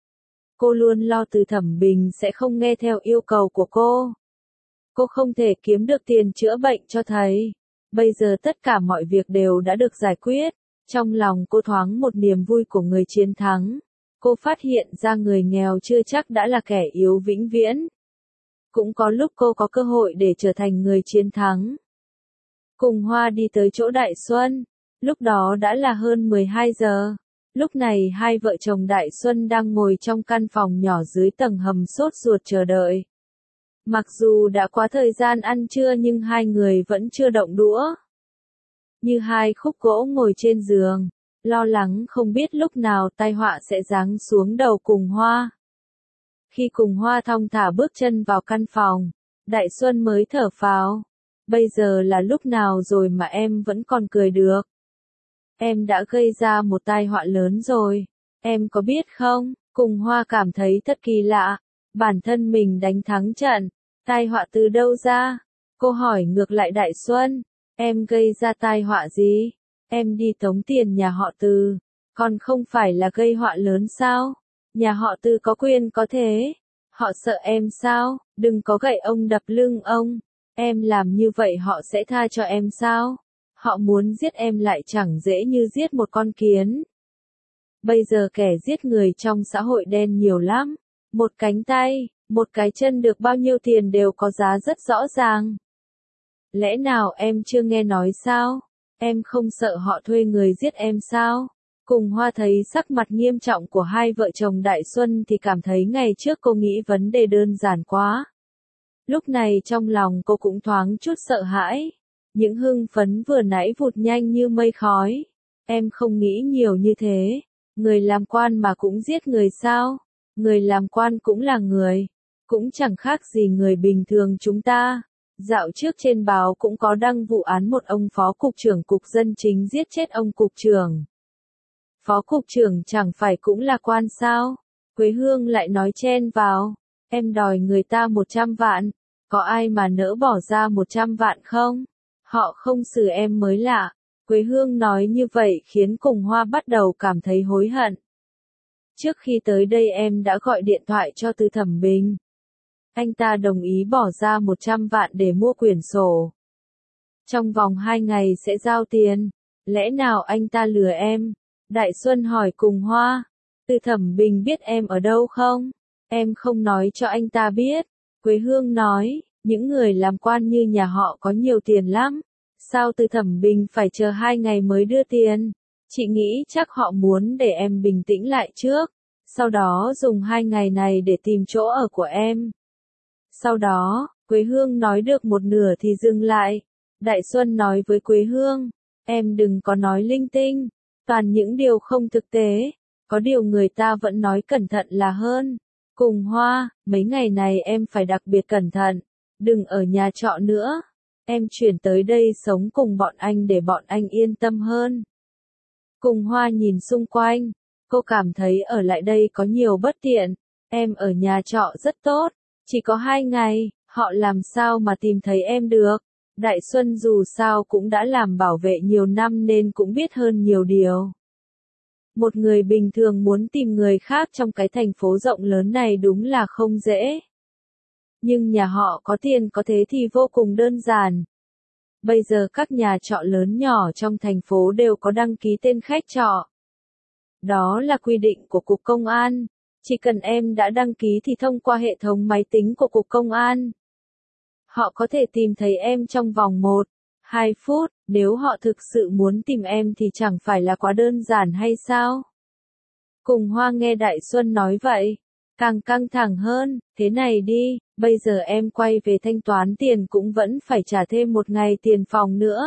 Cô luôn lo Từ Thẩm Bình sẽ không nghe theo yêu cầu của cô. Cô không thể kiếm được tiền chữa bệnh cho thầy. Bây giờ tất cả mọi việc đều đã được giải quyết. Trong lòng cô thoáng một niềm vui của người chiến thắng. Cô phát hiện ra người nghèo chưa chắc đã là kẻ yếu vĩnh viễn. Cũng có lúc cô có cơ hội để trở thành người chiến thắng. Cùng Hoa đi tới chỗ Đại Xuân. Lúc đó đã là hơn mười hai giờ. Lúc này hai vợ chồng Đại Xuân đang ngồi trong căn phòng nhỏ dưới tầng hầm sốt ruột chờ đợi. Mặc dù đã qua thời gian ăn trưa nhưng hai người vẫn chưa động đũa. Như hai khúc gỗ ngồi trên giường, lo lắng không biết lúc nào tai họa sẽ giáng xuống đầu Cùng Hoa. Khi Cùng Hoa thong thả bước chân vào căn phòng, Đại Xuân mới thở phào. Bây giờ là lúc nào rồi mà em vẫn còn cười được? Em đã gây ra một tai họa lớn rồi, em có biết không? Cùng Hoa cảm thấy thật kỳ lạ, bản thân mình đánh thắng trận, tai họa từ đâu ra? Cô hỏi ngược lại Đại Xuân, em gây ra tai họa gì? Em đi tống tiền nhà họ Từ, còn không phải là gây họa lớn sao? Nhà họ Từ có quyền có thế, họ sợ em sao? Đừng có gậy ông đập lưng ông, em làm như vậy họ sẽ tha cho em sao? Họ muốn giết em lại chẳng dễ như giết một con kiến. Bây giờ kẻ giết người trong xã hội đen nhiều lắm. Một cánh tay, một cái chân được bao nhiêu tiền đều có giá rất rõ ràng. Lẽ nào em chưa nghe nói sao? Em không sợ họ thuê người giết em sao? Cùng Hoa thấy sắc mặt nghiêm trọng của hai vợ chồng Đại Xuân thì cảm thấy ngày trước cô nghĩ vấn đề đơn giản quá. Lúc này trong lòng cô cũng thoáng chút sợ hãi. Những hưng phấn vừa nãy vụt nhanh như mây khói. Em không nghĩ nhiều như thế. Người làm quan mà cũng giết người sao? Người làm quan cũng là người. Cũng chẳng khác gì người bình thường chúng ta. Dạo trước trên báo cũng có đăng vụ án một ông phó cục trưởng cục dân chính giết chết ông cục trưởng. Phó cục trưởng chẳng phải cũng là quan sao? Quế Hương lại nói chen vào. Em đòi người ta một trăm vạn. Có ai mà nỡ bỏ ra một trăm vạn không? Họ không xử em mới lạ. Quế Hương nói như vậy khiến Cùng Hoa bắt đầu cảm thấy hối hận. Trước khi tới đây em đã gọi điện thoại cho Từ Thẩm Bình. Anh ta đồng ý bỏ ra một trăm vạn để mua quyển sổ. Trong vòng hai ngày sẽ giao tiền. Lẽ nào anh ta lừa em? Đại Xuân hỏi Cùng Hoa. Từ Thẩm Bình biết em ở đâu không? Em không nói cho anh ta biết. Quế Hương nói, những người làm quan như nhà họ có nhiều tiền lắm. Sao Từ Thẩm Bình phải chờ hai ngày mới đưa tiền? Chị nghĩ chắc họ muốn để em bình tĩnh lại trước. Sau đó dùng hai ngày này để tìm chỗ ở của em. Sau đó, Quế Hương nói được một nửa thì dừng lại. Đại Xuân nói với Quế Hương, em đừng có nói linh tinh, toàn những điều không thực tế. Có điều người ta vẫn nói cẩn thận là hơn. Cùng Hoa, mấy ngày này em phải đặc biệt cẩn thận. Đừng ở nhà trọ nữa. Em chuyển tới đây sống cùng bọn anh để bọn anh yên tâm hơn. Cùng Hoa nhìn xung quanh. Cô cảm thấy ở lại đây có nhiều bất tiện. Em ở nhà trọ rất tốt. Chỉ có hai ngày, họ làm sao mà tìm thấy em được. Đại Xuân dù sao cũng đã làm bảo vệ nhiều năm nên cũng biết hơn nhiều điều. Một người bình thường muốn tìm người khác trong cái thành phố rộng lớn này đúng là không dễ. Nhưng nhà họ có tiền có thế thì vô cùng đơn giản. Bây giờ các nhà trọ lớn nhỏ trong thành phố đều có đăng ký tên khách trọ. Đó là quy định của Cục Công an. Chỉ cần em đã đăng ký thì thông qua hệ thống máy tính của Cục Công an. Họ có thể tìm thấy em trong vòng một, hai phút, nếu họ thực sự muốn tìm em thì chẳng phải là quá đơn giản hay sao? Cùng Hoa nghe Đại Xuân nói vậy, càng căng thẳng hơn, thế này đi, bây giờ em quay về thanh toán tiền cũng vẫn phải trả thêm một ngày tiền phòng nữa.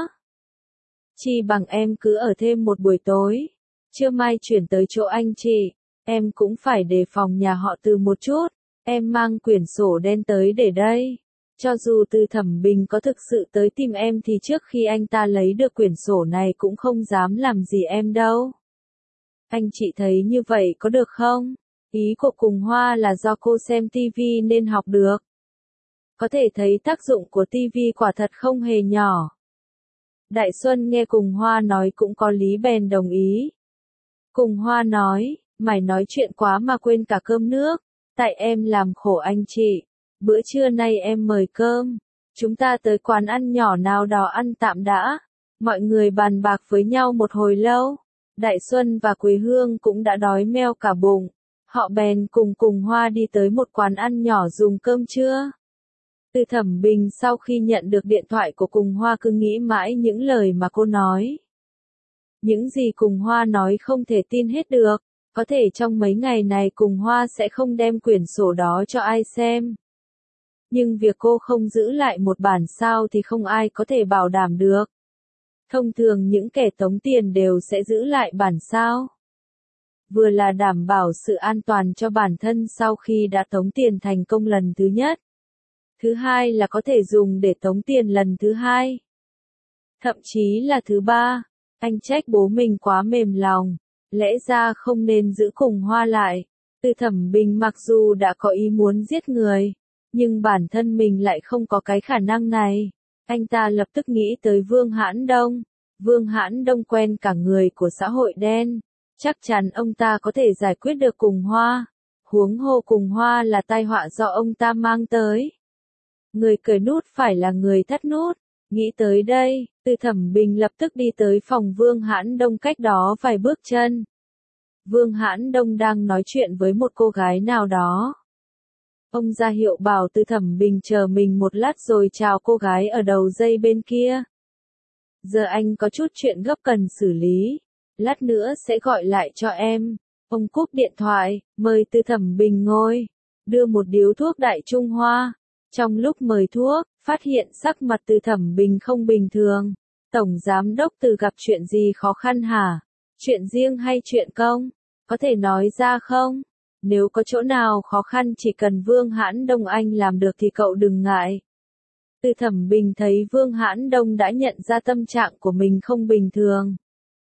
Chỉ bằng em cứ ở thêm một buổi tối, trưa mai chuyển tới chỗ anh chị, em cũng phải đề phòng nhà họ Từ một chút, em mang quyển sổ đen tới để đây. Cho dù Từ Thẩm Bình có thực sự tới tìm em thì trước khi anh ta lấy được quyển sổ này cũng không dám làm gì em đâu. Anh chị thấy như vậy có được không? Ý của Cùng Hoa là do cô xem tivi nên học được. Có thể thấy tác dụng của tivi quả thật không hề nhỏ. Đại Xuân nghe Cùng Hoa nói cũng có lý bèn đồng ý. Cùng Hoa nói, mày nói chuyện quá mà quên cả cơm nước, tại em làm khổ anh chị. Bữa trưa nay em mời cơm, chúng ta tới quán ăn nhỏ nào đó ăn tạm đã. Mọi người bàn bạc với nhau một hồi lâu. Đại Xuân và Quế Hương cũng đã đói meo cả bụng. Họ bèn cùng Cùng Hoa đi tới một quán ăn nhỏ dùng cơm trưa. Từ Thẩm Bình sau khi nhận được điện thoại của Cùng Hoa cứ nghĩ mãi những lời mà cô nói. Những gì Cùng Hoa nói không thể tin hết được, có thể trong mấy ngày này Cùng Hoa sẽ không đem quyển sổ đó cho ai xem. Nhưng việc cô không giữ lại một bản sao thì không ai có thể bảo đảm được. Thông thường những kẻ tống tiền đều sẽ giữ lại bản sao. Vừa là đảm bảo sự an toàn cho bản thân sau khi đã tống tiền thành công lần thứ nhất. Thứ hai là có thể dùng để tống tiền lần thứ hai. Thậm chí là thứ ba. Anh trách bố mình quá mềm lòng. Lẽ ra không nên giữ Cùng Hoa lại. Từ Thẩm Bình mặc dù đã có ý muốn giết người, nhưng bản thân mình lại không có cái khả năng này. Anh ta lập tức nghĩ tới Vương Hãn Đông. Vương Hãn Đông quen cả người của xã hội đen. Chắc chắn ông ta có thể giải quyết được Cùng Hoa. Huống hồ Cùng Hoa là tai họa do ông ta mang tới. Người cởi nút phải là người thắt nút. Nghĩ tới đây, Từ Thẩm Bình lập tức đi tới phòng Vương Hãn Đông cách đó vài bước chân. Vương Hãn Đông đang nói chuyện với một cô gái nào đó. Ông ra hiệu bảo Từ Thẩm Bình chờ mình một lát rồi chào cô gái ở đầu dây bên kia. Giờ anh có chút chuyện gấp cần xử lý. Lát nữa sẽ gọi lại cho em. Ông cúp điện thoại, mời Từ Thẩm Bình ngồi. Đưa một điếu thuốc Đại Trung Hoa. Trong lúc mời thuốc, phát hiện sắc mặt Từ Thẩm Bình không bình thường. Tổng Giám đốc Từ gặp chuyện gì khó khăn hả? Chuyện riêng hay chuyện công? Có thể nói ra không? Nếu có chỗ nào khó khăn chỉ cần Vương Hãn Đông anh làm được thì cậu đừng ngại. Từ Thẩm Bình thấy Vương Hãn Đông đã nhận ra tâm trạng của mình không bình thường.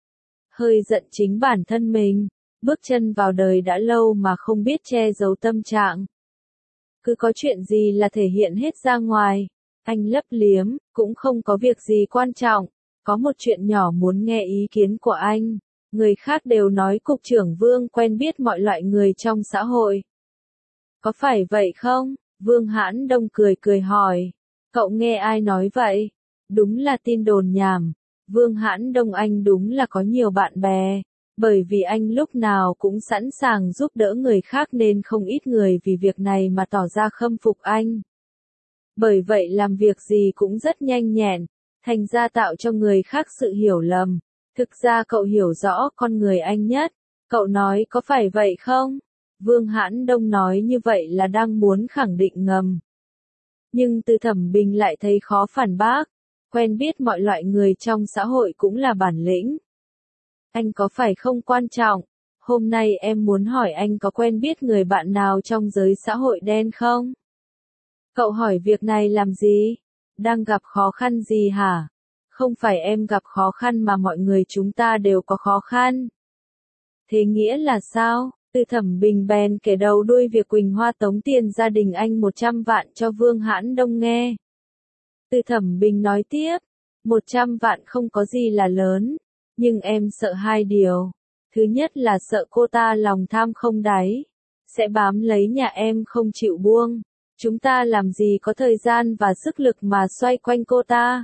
Hơi giận chính bản thân mình, bước chân vào đời đã lâu mà không biết che giấu tâm trạng. Cứ có chuyện gì là thể hiện hết ra ngoài. Anh lấp liếm, cũng không có việc gì quan trọng. Có một chuyện nhỏ muốn nghe ý kiến của anh. Người khác đều nói Cục trưởng Vương quen biết mọi loại người trong xã hội. Có phải vậy không? Vương Hãn Đông cười cười hỏi. Cậu nghe ai nói vậy? Đúng là tin đồn nhảm. Vương Hãn Đông anh đúng là có nhiều bạn bè. Bởi vì anh lúc nào cũng sẵn sàng giúp đỡ người khác nên không ít người vì việc này mà tỏ ra khâm phục anh. Bởi vậy làm việc gì cũng rất nhanh nhẹn, thành ra tạo cho người khác sự hiểu lầm. Thực ra cậu hiểu rõ con người anh nhất. Cậu nói có phải vậy không? Vương Hãn Đông nói như vậy là đang muốn khẳng định ngầm. Nhưng Từ Thẩm Bình lại thấy khó phản bác. Quen biết mọi loại người trong xã hội cũng là bản lĩnh. Anh có phải không quan trọng? Hôm nay em muốn hỏi anh có quen biết người bạn nào trong giới xã hội đen không? Cậu hỏi việc này làm gì? Đang gặp khó khăn gì hả? Không phải em gặp khó khăn mà mọi người chúng ta đều có khó khăn. Thế nghĩa là sao? Từ Thẩm Bình bèn kể đầu đuôi việc Quỳnh Hoa tống tiền gia đình anh một trăm vạn cho Vương Hãn Đông nghe. Từ Thẩm Bình nói tiếp, một trăm vạn không có gì là lớn, nhưng em sợ hai điều. Thứ nhất là sợ cô ta lòng tham không đáy, sẽ bám lấy nhà em không chịu buông. Chúng ta làm gì có thời gian và sức lực mà xoay quanh cô ta.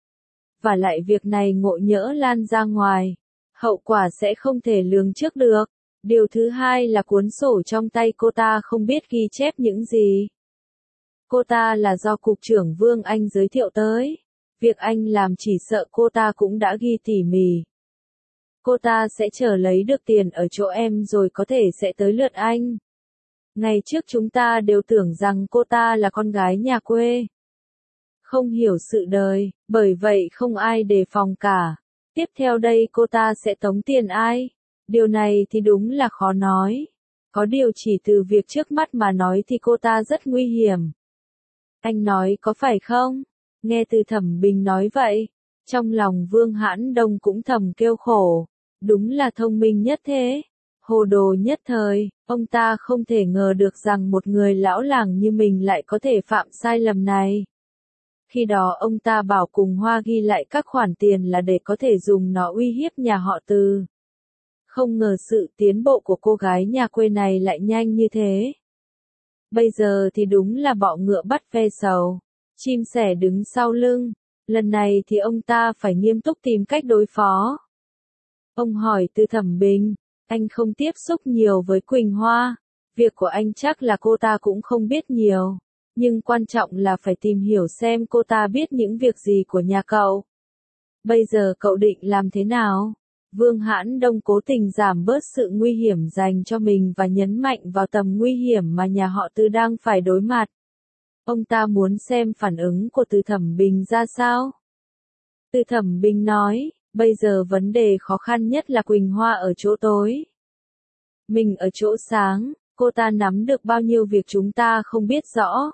Và lại việc này ngộ nhỡ lan ra ngoài, hậu quả sẽ không thể lường trước được. Điều thứ hai là cuốn sổ trong tay cô ta không biết ghi chép những gì. Cô ta là do Cục trưởng Vương anh giới thiệu tới. Việc anh làm chỉ sợ cô ta cũng đã ghi tỉ mỉ. Cô ta sẽ chờ lấy được tiền ở chỗ em rồi có thể sẽ tới lượt anh. Ngày trước chúng ta đều tưởng rằng cô ta là con gái nhà quê. Không hiểu sự đời, bởi vậy không ai đề phòng cả. Tiếp theo đây cô ta sẽ tống tiền ai? Điều này thì đúng là khó nói. Có điều chỉ từ việc trước mắt mà nói thì cô ta rất nguy hiểm. Anh nói có phải không? Nghe Từ Thẩm Bình nói vậy, trong lòng Vương Hãn Đông cũng thầm kêu khổ. Đúng là thông minh nhất thế. Hồ đồ nhất thời, ông ta không thể ngờ được rằng một người lão làng như mình lại có thể phạm sai lầm này. Khi đó ông ta bảo Cùng Hoa ghi lại các khoản tiền là để có thể dùng nó uy hiếp nhà họ Từ. Không ngờ sự tiến bộ của cô gái nhà quê này lại nhanh như thế. Bây giờ thì đúng là bọ ngựa bắt ve sầu, chim sẻ đứng sau lưng. Lần này thì ông ta phải nghiêm túc tìm cách đối phó. Ông hỏi Từ Thẩm Bình, anh không tiếp xúc nhiều với Quỳnh Hoa. Việc của anh chắc là cô ta cũng không biết nhiều. Nhưng quan trọng là phải tìm hiểu xem cô ta biết những việc gì của nhà cậu. Bây giờ cậu định làm thế nào? Vương Hãn Đông cố tình giảm bớt sự nguy hiểm dành cho mình và nhấn mạnh vào tầm nguy hiểm mà nhà họ Từ đang phải đối mặt. Ông ta muốn xem phản ứng của Từ Thẩm Bình ra sao. Từ Thẩm Bình nói, bây giờ vấn đề khó khăn nhất là Quỳnh Hoa ở chỗ tối. Mình ở chỗ sáng, cô ta nắm được bao nhiêu việc chúng ta không biết rõ.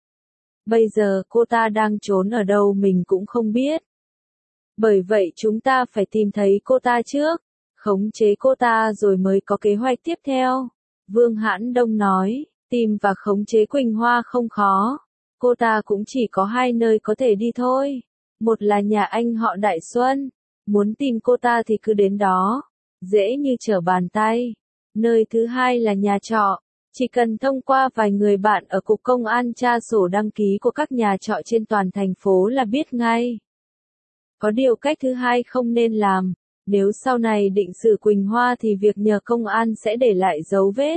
Bây giờ cô ta đang trốn ở đâu mình cũng không biết. Bởi vậy chúng ta phải tìm thấy cô ta trước, khống chế cô ta rồi mới có kế hoạch tiếp theo. Vương Hãn Đông nói, tìm và khống chế Quỳnh Hoa không khó. Cô ta cũng chỉ có hai nơi có thể đi thôi. Một là nhà anh họ Đại Xuân. Muốn tìm cô ta thì cứ đến đó. Dễ như trở bàn tay. Nơi thứ hai là nhà trọ. Chỉ cần thông qua vài người bạn ở cục công an tra sổ đăng ký của các nhà trọ trên toàn thành phố là biết ngay. Có điều cách thứ hai không nên làm. Nếu sau này định xử Quỳnh Hoa thì việc nhờ công an sẽ để lại dấu vết.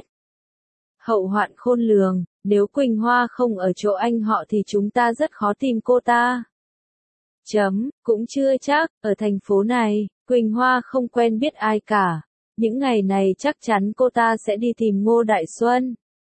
Hậu hoạn khôn lường, nếu Quỳnh Hoa không ở chỗ anh họ thì chúng ta rất khó tìm cô ta. Chấm, cũng chưa chắc, ở thành phố này, Quỳnh Hoa không quen biết ai cả. Những ngày này chắc chắn cô ta sẽ đi tìm Ngô Đại Xuân.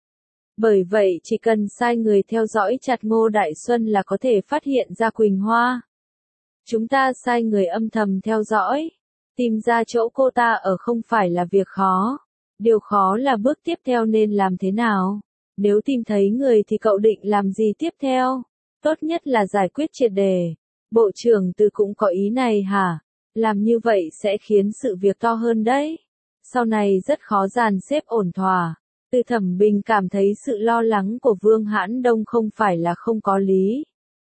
Bởi vậy chỉ cần sai người theo dõi chặt Ngô Đại Xuân là có thể phát hiện ra Quỳnh Hoa. Chúng ta sai người âm thầm theo dõi. Tìm ra chỗ cô ta ở không phải là việc khó. Điều khó là bước tiếp theo nên làm thế nào. Nếu tìm thấy người thì cậu định làm gì tiếp theo? Tốt nhất là giải quyết triệt đề. Bộ trưởng Từ cũng có ý này hả? Làm như vậy sẽ khiến sự việc to hơn đấy. Sau này rất khó dàn xếp ổn thỏa. Từ Thẩm Bình cảm thấy sự lo lắng của Vương Hãn Đông không phải là không có lý.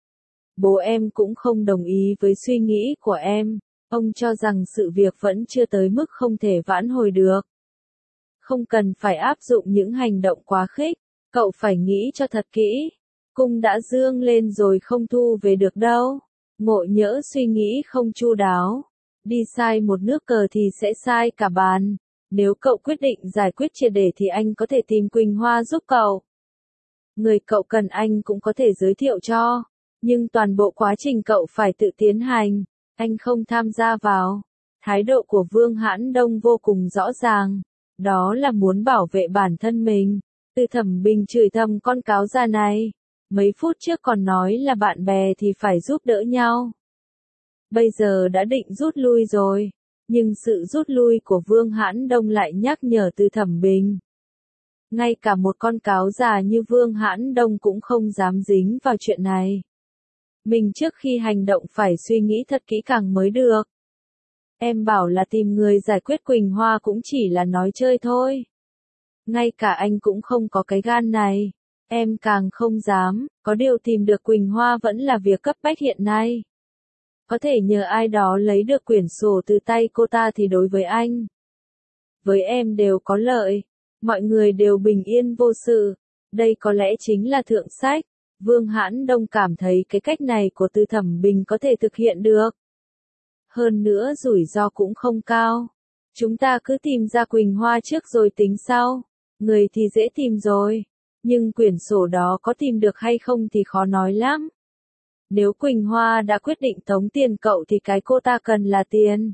Bố em cũng không đồng ý với suy nghĩ của em. Ông cho rằng sự việc vẫn chưa tới mức không thể vãn hồi được. Không cần phải áp dụng những hành động quá khích. Cậu phải nghĩ cho thật kỹ. Cung đã dương lên rồi không thu về được đâu. Ngộ nhỡ suy nghĩ không chu đáo. Đi sai một nước cờ thì sẽ sai cả bàn. Nếu cậu quyết định giải quyết triệt để thì anh có thể tìm Quỳnh Hoa giúp cậu. Người cậu cần anh cũng có thể giới thiệu cho. Nhưng toàn bộ quá trình cậu phải tự tiến hành. Anh không tham gia vào. Thái độ của Vương Hãn Đông vô cùng rõ ràng. Đó là muốn bảo vệ bản thân mình. Từ Thẩm Bình chửi thầm con cáo già này. Mấy phút trước còn nói là bạn bè thì phải giúp đỡ nhau. Bây giờ đã định rút lui rồi. Nhưng sự rút lui của Vương Hãn Đông lại nhắc nhở Từ Thẩm Bình. Ngay cả một con cáo già như Vương Hãn Đông cũng không dám dính vào chuyện này. Mình trước khi hành động phải suy nghĩ thật kỹ càng mới được. Em bảo là tìm người giải quyết Quỳnh Hoa cũng chỉ là nói chơi thôi. Ngay cả anh cũng không có cái gan này. Em càng không dám, có điều tìm được Quỳnh Hoa vẫn là việc cấp bách hiện nay. Có thể nhờ ai đó lấy được quyển sổ từ tay cô ta thì đối với anh, với em đều có lợi. Mọi người đều bình yên vô sự. Đây có lẽ chính là thượng sách. Vương Hãn Đông cảm thấy cái cách này của Từ Thẩm Bình có thể thực hiện được. Hơn nữa rủi ro cũng không cao. Chúng ta cứ tìm ra Quỳnh Hoa trước rồi tính sau. Người thì dễ tìm rồi. Nhưng quyển sổ đó có tìm được hay không thì khó nói lắm. Nếu Quỳnh Hoa đã quyết định tống tiền cậu thì cái cô ta cần là tiền.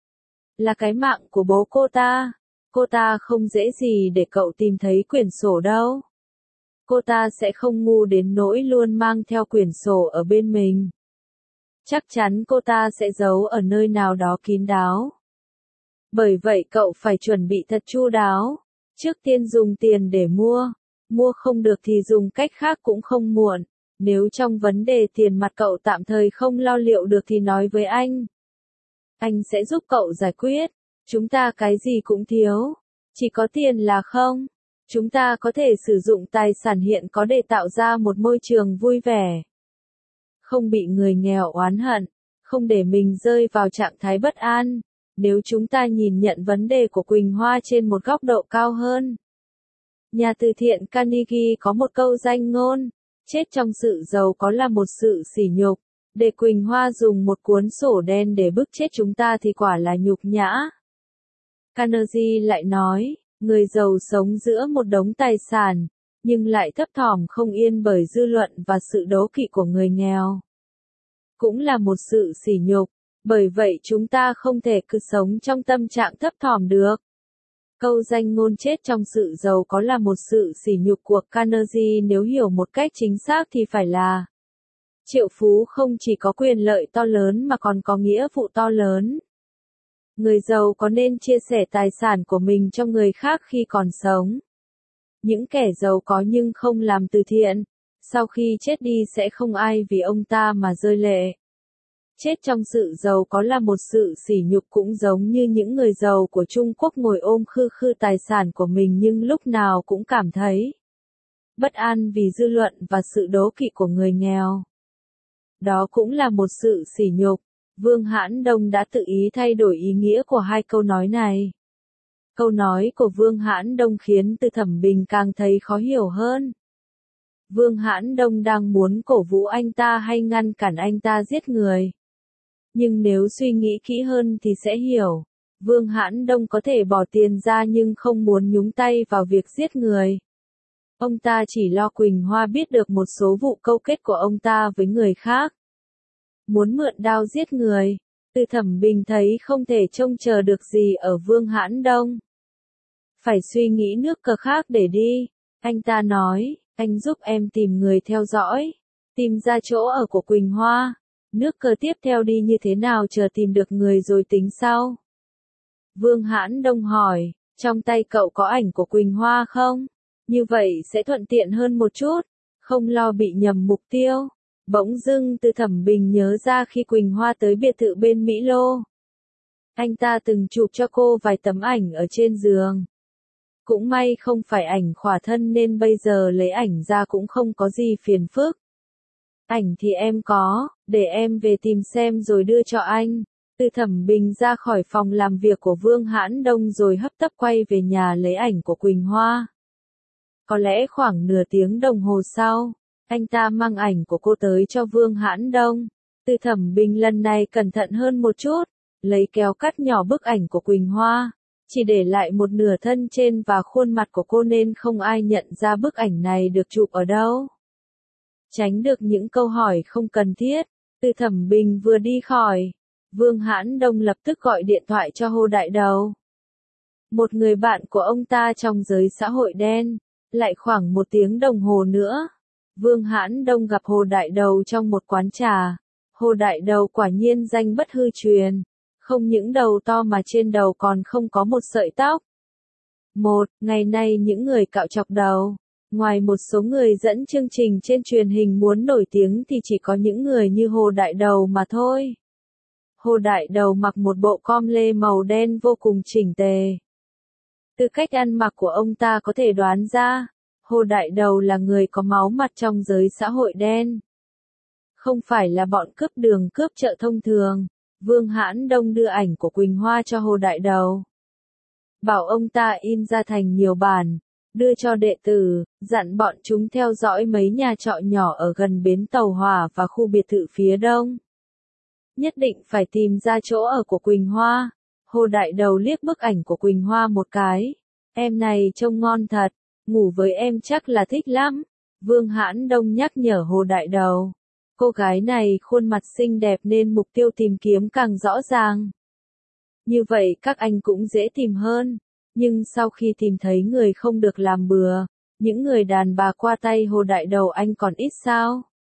Là cái mạng của bố cô ta. Cô ta không dễ gì để cậu tìm thấy quyển sổ đâu. Cô ta sẽ không ngu đến nỗi luôn mang theo quyển sổ ở bên mình. Chắc chắn cô ta sẽ giấu ở nơi nào đó kín đáo. Bởi vậy cậu phải chuẩn bị thật chu đáo. Trước tiên dùng tiền để mua. Mua không được thì dùng cách khác cũng không muộn. Nếu trong vấn đề tiền mặt cậu tạm thời không lo liệu được thì nói với anh. Anh sẽ giúp cậu giải quyết. Chúng ta cái gì cũng thiếu. Chỉ có tiền là không. Chúng ta có thể sử dụng tài sản hiện có để tạo ra một môi trường vui vẻ. Không bị người nghèo oán hận. Không để mình rơi vào trạng thái bất an. Nếu chúng ta nhìn nhận vấn đề của Quỳnh Hoa trên một góc độ cao hơn. Nhà từ thiện Carnegie có một câu danh ngôn. Chết trong sự giàu có là một sự sỉ nhục. Để Quỳnh Hoa dùng một cuốn sổ đen để bức chết chúng ta thì quả là nhục nhã. Carnegie lại nói, người giàu sống giữa một đống tài sản, nhưng lại thấp thỏm không yên bởi dư luận và sự đố kỵ của người nghèo. Cũng là một sự sỉ nhục, bởi vậy chúng ta không thể cứ sống trong tâm trạng thấp thỏm được. Câu danh ngôn chết trong sự giàu có là một sự sỉ nhục của Carnegie, nếu hiểu một cách chính xác thì phải là triệu phú không chỉ có quyền lợi to lớn mà còn có nghĩa vụ to lớn. Người giàu có nên chia sẻ tài sản của mình cho người khác khi còn sống. Những kẻ giàu có nhưng không làm từ thiện, sau khi chết đi sẽ không ai vì ông ta mà rơi lệ. Chết trong sự giàu có là một sự sỉ nhục, cũng giống như những người giàu của Trung Quốc ngồi ôm khư khư tài sản của mình nhưng lúc nào cũng cảm thấy bất an vì dư luận và sự đố kỵ của người nghèo. Đó cũng là một sự sỉ nhục. Vương Hãn Đông đã tự ý thay đổi ý nghĩa của hai câu nói này. Câu nói của Vương Hãn Đông khiến Từ Thẩm Bình càng thấy khó hiểu hơn. Vương Hãn Đông đang muốn cổ vũ anh ta hay ngăn cản anh ta giết người? Nhưng nếu suy nghĩ kỹ hơn thì sẽ hiểu. Vương Hãn Đông có thể bỏ tiền ra nhưng không muốn nhúng tay vào việc giết người. Ông ta chỉ lo Quỳnh Hoa biết được một số vụ câu kết của ông ta với người khác. Muốn mượn đao giết người, Từ Thẩm Bình thấy không thể trông chờ được gì ở Vương Hãn Đông. Phải suy nghĩ nước cờ khác để đi, anh ta nói, anh giúp em tìm người theo dõi, tìm ra chỗ ở của Quỳnh Hoa, nước cờ tiếp theo đi như thế nào chờ tìm được người rồi tính sau. Vương Hãn Đông hỏi, trong tay cậu có ảnh của Quỳnh Hoa không? Như vậy sẽ thuận tiện hơn một chút, không lo bị nhầm mục tiêu. Bỗng dưng Từ Thẩm Bình nhớ ra khi Quỳnh Hoa tới biệt thự bên Mỹ Lô. Anh ta từng chụp cho cô vài tấm ảnh ở trên giường. Cũng may không phải ảnh khỏa thân nên bây giờ lấy ảnh ra cũng không có gì phiền phức. Ảnh thì em có, để em về tìm xem rồi đưa cho anh. Từ Thẩm Bình ra khỏi phòng làm việc của Vương Hãn Đông rồi hấp tấp quay về nhà lấy ảnh của Quỳnh Hoa. Có lẽ khoảng nửa tiếng đồng hồ sau, anh ta mang ảnh của cô tới cho Vương Hãn Đông. Từ Thẩm Bình lần này cẩn thận hơn một chút, lấy kéo cắt nhỏ bức ảnh của Quỳnh Hoa, chỉ để lại một nửa thân trên và khuôn mặt của cô nên không ai nhận ra bức ảnh này được chụp ở đâu. Tránh được những câu hỏi không cần thiết, Từ Thẩm Bình vừa đi khỏi, Vương Hãn Đông lập tức gọi điện thoại cho Hồ Đại Đầu. Một người bạn của ông ta trong giới xã hội đen. Lại khoảng một tiếng đồng hồ nữa, Vương Hãn Đông gặp Hồ Đại Đầu trong một quán trà. Hồ Đại Đầu quả nhiên danh bất hư truyền, không những đầu to mà trên đầu còn không có một sợi tóc. Một, ngày nay những người cạo chọc đầu, ngoài một số người dẫn chương trình trên truyền hình muốn nổi tiếng thì chỉ có những người như Hồ Đại Đầu mà thôi. Hồ Đại Đầu mặc một bộ com lê màu đen vô cùng chỉnh tề. Từ cách ăn mặc của ông ta có thể đoán ra, Hồ Đại Đầu là người có máu mặt trong giới xã hội đen. Không phải là bọn cướp đường cướp chợ thông thường. Vương Hãn Đông đưa ảnh của Quỳnh Hoa cho Hồ Đại Đầu. Bảo ông ta in ra thành nhiều bản, đưa cho đệ tử, dặn bọn chúng theo dõi mấy nhà trọ nhỏ ở gần bến tàu hỏa và khu biệt thự phía đông. Nhất định phải tìm ra chỗ ở của Quỳnh Hoa. Hồ Đại Đầu liếc bức ảnh của Quỳnh Hoa một cái. Em này trông ngon thật, ngủ với em chắc là thích lắm. Vương Hãn Đông nhắc nhở Hồ Đại Đầu. Cô gái này khuôn mặt xinh đẹp nên mục tiêu tìm kiếm càng rõ ràng. Như vậy các anh cũng dễ tìm hơn. Nhưng sau khi tìm thấy người không được làm bừa, những người đàn bà qua tay Hồ Đại Đầu anh còn ít sao?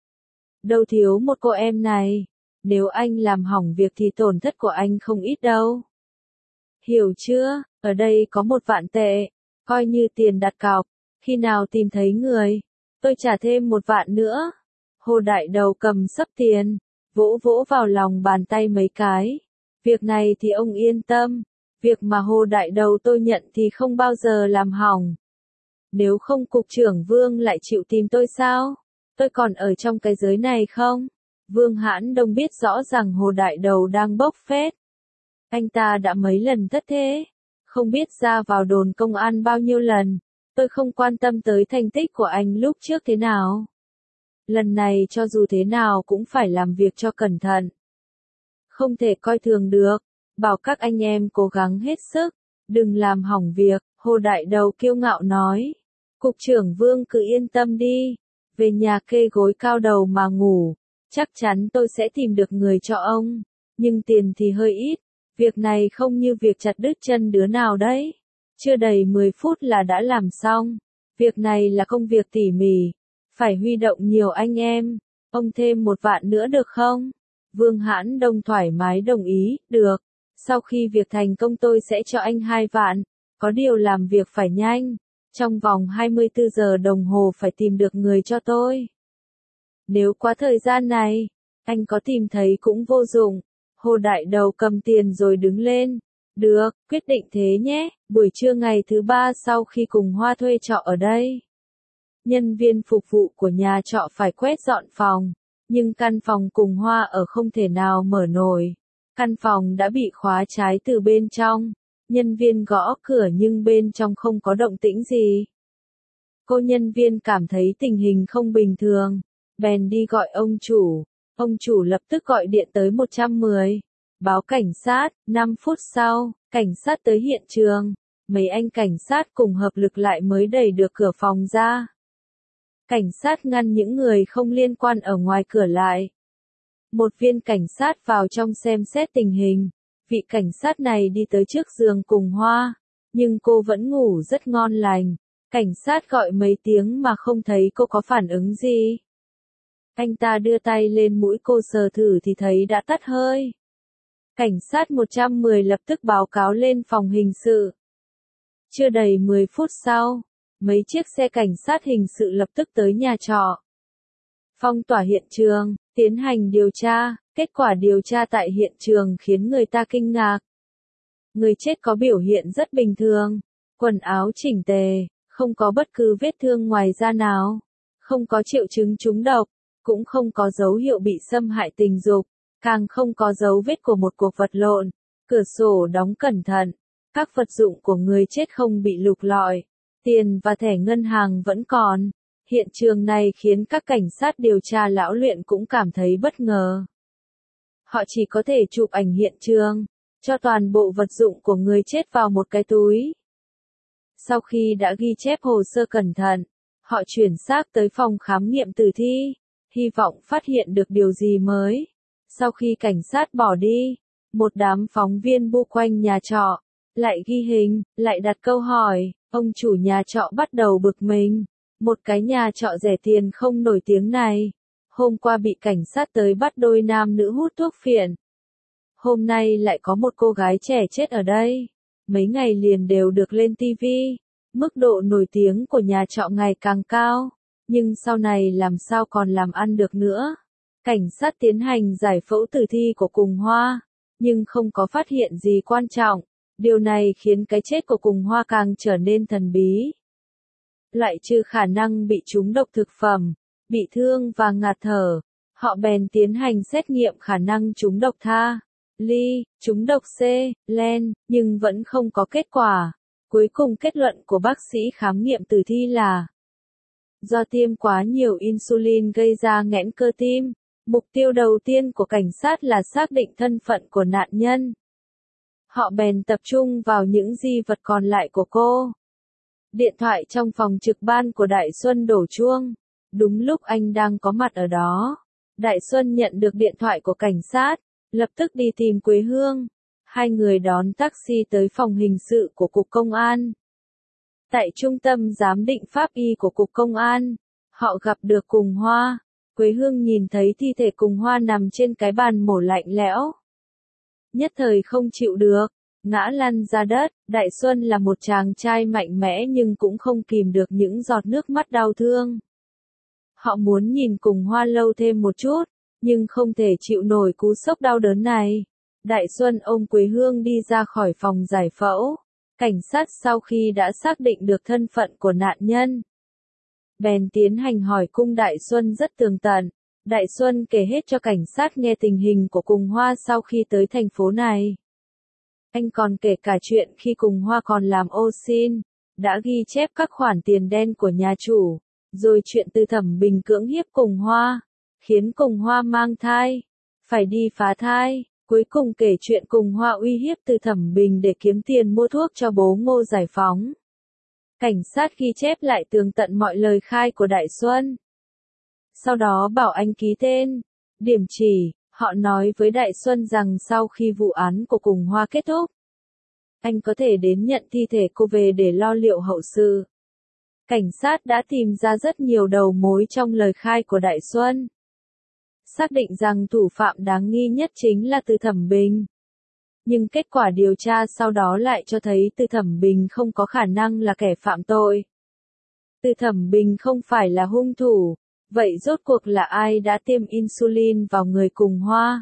Đâu thiếu một cô em này. Nếu anh làm hỏng việc thì tổn thất của anh không ít đâu. Hiểu chưa? Ở đây có một vạn tệ, coi như tiền đặt cọc. Khi nào tìm thấy người, tôi trả thêm một vạn nữa. Hồ Đại Đầu cầm xấp tiền, vỗ vỗ vào lòng bàn tay mấy cái. Việc này thì ông yên tâm. Việc mà Hồ Đại Đầu tôi nhận thì không bao giờ làm hỏng. Nếu không cục trưởng Vương lại chịu tìm tôi sao? Tôi còn ở trong cái giới này không? Vương Hãn Đông biết rõ rằng Hồ Đại Đầu đang bốc phét. Anh ta đã mấy lần thất thế. Không biết ra vào đồn công an bao nhiêu lần. Tôi không quan tâm tới thành tích của anh lúc trước thế nào. Lần này cho dù thế nào cũng phải làm việc cho cẩn thận. Không thể coi thường được. Bảo các anh em cố gắng hết sức. Đừng làm hỏng việc. Hồ Đại Đầu kiêu ngạo nói. Cục trưởng Vương cứ yên tâm đi, về nhà kê gối cao đầu mà ngủ, chắc chắn tôi sẽ tìm được người cho ông, nhưng tiền thì hơi ít, việc này không như việc chặt đứt chân đứa nào đấy. Chưa đầy mười phút là đã làm xong, việc này là công việc tỉ mỉ, phải huy động nhiều anh em, ông thêm một vạn nữa được không? Vương Hãn Đông thoải mái đồng ý, được, sau khi việc thành công tôi sẽ cho anh hai vạn, có điều làm việc phải nhanh, trong vòng hai mươi tư giờ đồng hồ phải tìm được người cho tôi. Nếu quá thời gian này, anh có tìm thấy cũng vô dụng. Hồ Đại Đầu cầm tiền rồi đứng lên. Được, quyết định thế nhé, buổi trưa ngày thứ ba sau khi cùng Hoa thuê trọ ở đây. Nhân viên phục vụ của nhà trọ phải quét dọn phòng, nhưng căn phòng cùng Hoa ở không thể nào mở nổi. Căn phòng đã bị khóa trái từ bên trong. Nhân viên gõ cửa nhưng bên trong không có động tĩnh gì. Cô nhân viên cảm thấy tình hình không bình thường, bèn đi gọi ông chủ. Ông chủ lập tức gọi điện tới một trăm mười, báo cảnh sát. Năm phút sau, cảnh sát tới hiện trường, mấy anh cảnh sát cùng hợp lực lại mới đẩy được cửa phòng ra. Cảnh sát ngăn những người không liên quan ở ngoài cửa lại. Một viên cảnh sát vào trong xem xét tình hình. Vị cảnh sát này đi tới trước giường cùng Hoa, nhưng cô vẫn ngủ rất ngon lành. Cảnh sát gọi mấy tiếng mà không thấy cô có phản ứng gì. Anh ta đưa tay lên mũi cô sờ thử thì thấy đã tắt hơi. Cảnh sát một trăm mười lập tức báo cáo lên phòng hình sự. Chưa đầy mười phút sau, mấy chiếc xe cảnh sát hình sự lập tức tới nhà trọ. Phong tỏa hiện trường, tiến hành điều tra, kết quả điều tra tại hiện trường khiến người ta kinh ngạc. Người chết có biểu hiện rất bình thường, quần áo chỉnh tề, không có bất cứ vết thương ngoài da nào, không có triệu chứng trúng độc, cũng không có dấu hiệu bị xâm hại tình dục, càng không có dấu vết của một cuộc vật lộn, cửa sổ đóng cẩn thận, các vật dụng của người chết không bị lục lọi, tiền và thẻ ngân hàng vẫn còn. Hiện trường này khiến các cảnh sát điều tra lão luyện cũng cảm thấy bất ngờ. Họ chỉ có thể chụp ảnh hiện trường, cho toàn bộ vật dụng của người chết vào một cái túi. Sau khi đã ghi chép hồ sơ cẩn thận, họ chuyển xác tới phòng khám nghiệm tử thi, hy vọng phát hiện được điều gì mới. Sau khi cảnh sát bỏ đi, một đám phóng viên bu quanh nhà trọ, lại ghi hình, lại đặt câu hỏi, ông chủ nhà trọ bắt đầu bực mình. Một cái nhà trọ rẻ tiền không nổi tiếng này, hôm qua bị cảnh sát tới bắt đôi nam nữ hút thuốc phiện. Hôm nay lại có một cô gái trẻ chết ở đây, mấy ngày liền đều được lên ti vi, mức độ nổi tiếng của nhà trọ ngày càng cao, nhưng sau này làm sao còn làm ăn được nữa. Cảnh sát tiến hành giải phẫu tử thi của cùng Hoa, nhưng không có phát hiện gì quan trọng, điều này khiến cái chết của cùng Hoa càng trở nên thần bí. Loại trừ khả năng bị trúng độc thực phẩm, bị thương và ngạt thở, họ bèn tiến hành xét nghiệm khả năng trúng độc tha, ly, trúng độc C, len, nhưng vẫn không có kết quả. Cuối cùng kết luận của bác sĩ khám nghiệm tử thi là do tiêm quá nhiều insulin gây ra nghẽn cơ tim. Mục tiêu đầu tiên của cảnh sát là xác định thân phận của nạn nhân. Họ bèn tập trung vào những di vật còn lại của cô. Điện thoại trong phòng trực ban của Đại Xuân đổ chuông. Đúng lúc anh đang có mặt ở đó, Đại Xuân nhận được điện thoại của cảnh sát, lập tức đi tìm Quế Hương. Hai người đón taxi tới phòng hình sự của Cục Công an. Tại trung tâm giám định pháp y của Cục Công an, họ gặp được Cùng Hoa. Quế Hương nhìn thấy thi thể Cùng Hoa nằm trên cái bàn mổ lạnh lẽo. Nhất thời không chịu được, ngã lăn ra đất. Đại Xuân là một chàng trai mạnh mẽ nhưng cũng không kìm được những giọt nước mắt đau thương. Họ muốn nhìn Cùng Hoa lâu thêm một chút, nhưng không thể chịu nổi cú sốc đau đớn này. Đại Xuân ôm Quế Hương đi ra khỏi phòng giải phẫu. Cảnh sát sau khi đã xác định được thân phận của nạn nhân, bèn tiến hành hỏi cung Đại Xuân rất tường tận. Đại Xuân kể hết cho cảnh sát nghe tình hình của Cùng Hoa sau khi tới thành phố này. Anh còn kể cả chuyện khi Cùng Hoa còn làm ô sin, đã ghi chép các khoản tiền đen của nhà chủ, rồi chuyện Từ Thẩm Bình cưỡng hiếp Cùng Hoa, khiến Cùng Hoa mang thai, phải đi phá thai, cuối cùng kể chuyện Cùng Hoa uy hiếp Từ Thẩm Bình để kiếm tiền mua thuốc cho bố Ngô Giải Phóng. Cảnh sát ghi chép lại tường tận mọi lời khai của Đại Xuân. Sau đó bảo anh ký tên, điểm chỉ, họ nói với Đại Xuân rằng sau khi vụ án của Cùng Hoa kết thúc, anh có thể đến nhận thi thể cô về để lo liệu hậu sự. Cảnh sát đã tìm ra rất nhiều đầu mối trong lời khai của Đại Xuân, xác định rằng thủ phạm đáng nghi nhất chính là Từ Thẩm Bình. Nhưng kết quả điều tra sau đó lại cho thấy Từ Thẩm Bình không có khả năng là kẻ phạm tội. Từ Thẩm Bình không phải là hung thủ, vậy rốt cuộc là ai đã tiêm insulin vào người Cùng Hoa?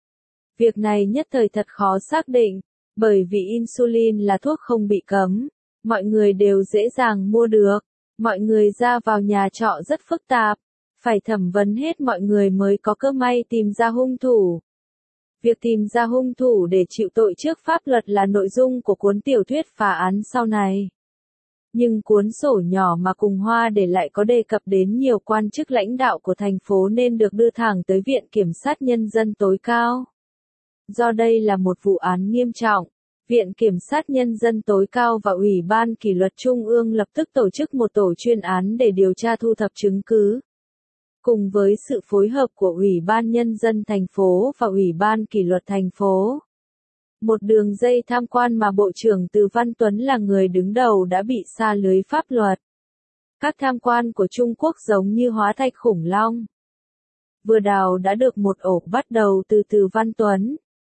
Việc này nhất thời thật khó xác định, bởi vì insulin là thuốc không bị cấm, mọi người đều dễ dàng mua được, mọi người ra vào nhà trọ rất phức tạp, phải thẩm vấn hết mọi người mới có cơ may tìm ra hung thủ. Việc tìm ra hung thủ để chịu tội trước pháp luật là nội dung của cuốn tiểu thuyết phá án sau này. Nhưng cuốn sổ nhỏ mà Cùng Hoa để lại có đề cập đến nhiều quan chức lãnh đạo của thành phố nên được đưa thẳng tới Viện Kiểm sát Nhân dân tối cao. Do đây là một vụ án nghiêm trọng, Viện Kiểm sát Nhân dân tối cao và Ủy ban Kỷ luật Trung ương lập tức tổ chức một tổ chuyên án để điều tra thu thập chứng cứ. Cùng với sự phối hợp của Ủy ban Nhân dân thành phố và Ủy ban Kỷ luật thành phố, một đường dây tham quan mà Bộ trưởng Từ Văn Tuấn là người đứng đầu đã bị sa lưới pháp luật. Các tham quan của Trung Quốc giống như hóa thạch khủng long. Vừa đào đã được một ổ bắt đầu từ Từ Văn Tuấn,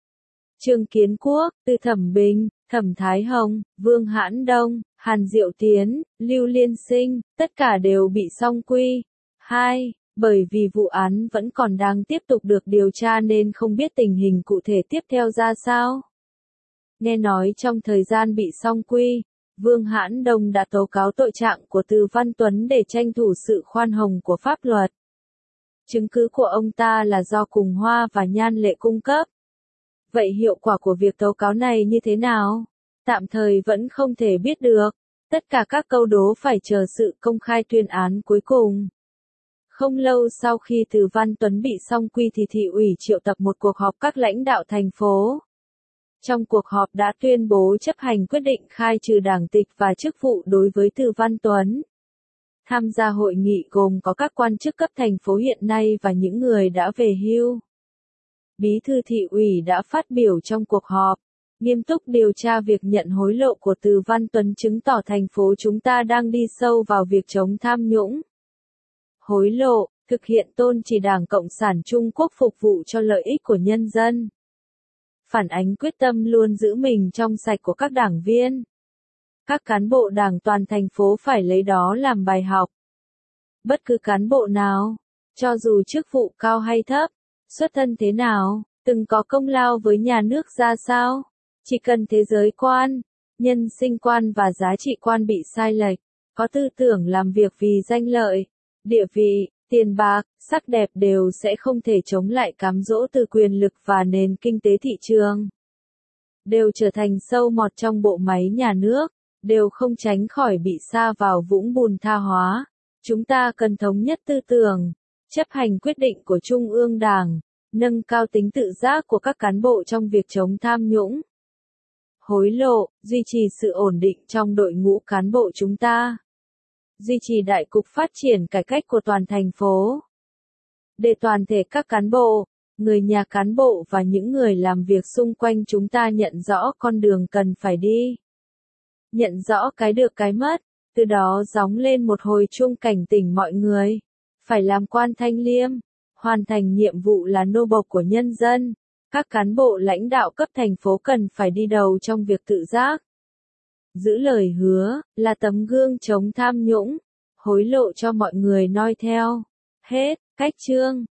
Trương Kiến Quốc, Từ Thẩm Bình, Thẩm Thái Hồng, Vương Hãn Đông, Hàn Diệu Tiến, Lưu Liên Sinh, tất cả đều bị song quy. hai. Bởi vì vụ án vẫn còn đang tiếp tục được điều tra nên không biết tình hình cụ thể tiếp theo ra sao. Nghe nói trong thời gian bị song quy, Vương Hãn Đông đã tố cáo tội trạng của Từ Văn Tuấn để tranh thủ sự khoan hồng của pháp luật. Chứng cứ của ông ta là do Cùng Hoa và Nhan Lệ cung cấp. Vậy hiệu quả của việc tố cáo này như thế nào? Tạm thời vẫn không thể biết được. Tất cả các câu đố phải chờ sự công khai tuyên án cuối cùng. Không lâu sau khi Từ Văn Tuấn bị song quy thì thị ủy triệu tập một cuộc họp các lãnh đạo thành phố. Trong cuộc họp đã tuyên bố chấp hành quyết định khai trừ đảng tịch và chức vụ đối với Từ Văn Tuấn. Tham gia hội nghị gồm có các quan chức cấp thành phố hiện nay và những người đã về hưu. Bí thư thị ủy đã phát biểu trong cuộc họp, nghiêm túc điều tra việc nhận hối lộ của Từ Văn Tuấn chứng tỏ thành phố chúng ta đang đi sâu vào việc chống tham nhũng, hối lộ, thực hiện tôn chỉ Đảng Cộng sản Trung Quốc phục vụ cho lợi ích của nhân dân. Phản ánh quyết tâm luôn giữ mình trong sạch của các đảng viên. Các cán bộ đảng toàn thành phố phải lấy đó làm bài học. Bất cứ cán bộ nào, cho dù chức vụ cao hay thấp, xuất thân thế nào, từng có công lao với nhà nước ra sao, chỉ cần thế giới quan, nhân sinh quan và giá trị quan bị sai lệch, có tư tưởng làm việc vì danh lợi, địa vị, tiền bạc, sắc đẹp đều sẽ không thể chống lại cám dỗ từ quyền lực và nền kinh tế thị trường. Đều trở thành sâu mọt trong bộ máy nhà nước, đều không tránh khỏi bị sa vào vũng bùn tha hóa. Chúng ta cần thống nhất tư tưởng, chấp hành quyết định của Trung ương Đảng, nâng cao tính tự giác của các cán bộ trong việc chống tham nhũng, hối lộ, duy trì sự ổn định trong đội ngũ cán bộ chúng ta. Duy trì đại cục phát triển cải cách của toàn thành phố. Để toàn thể các cán bộ, người nhà cán bộ và những người làm việc xung quanh chúng ta nhận rõ con đường cần phải đi. Nhận rõ cái được cái mất, từ đó gióng lên một hồi chuông cảnh tỉnh mọi người. Phải làm quan thanh liêm, hoàn thành nhiệm vụ là nô bộc của nhân dân. Các cán bộ lãnh đạo cấp thành phố cần phải đi đầu trong việc tự giác. Giữ lời hứa, là tấm gương chống tham nhũng, hối lộ cho mọi người noi theo. Hết, cách chương.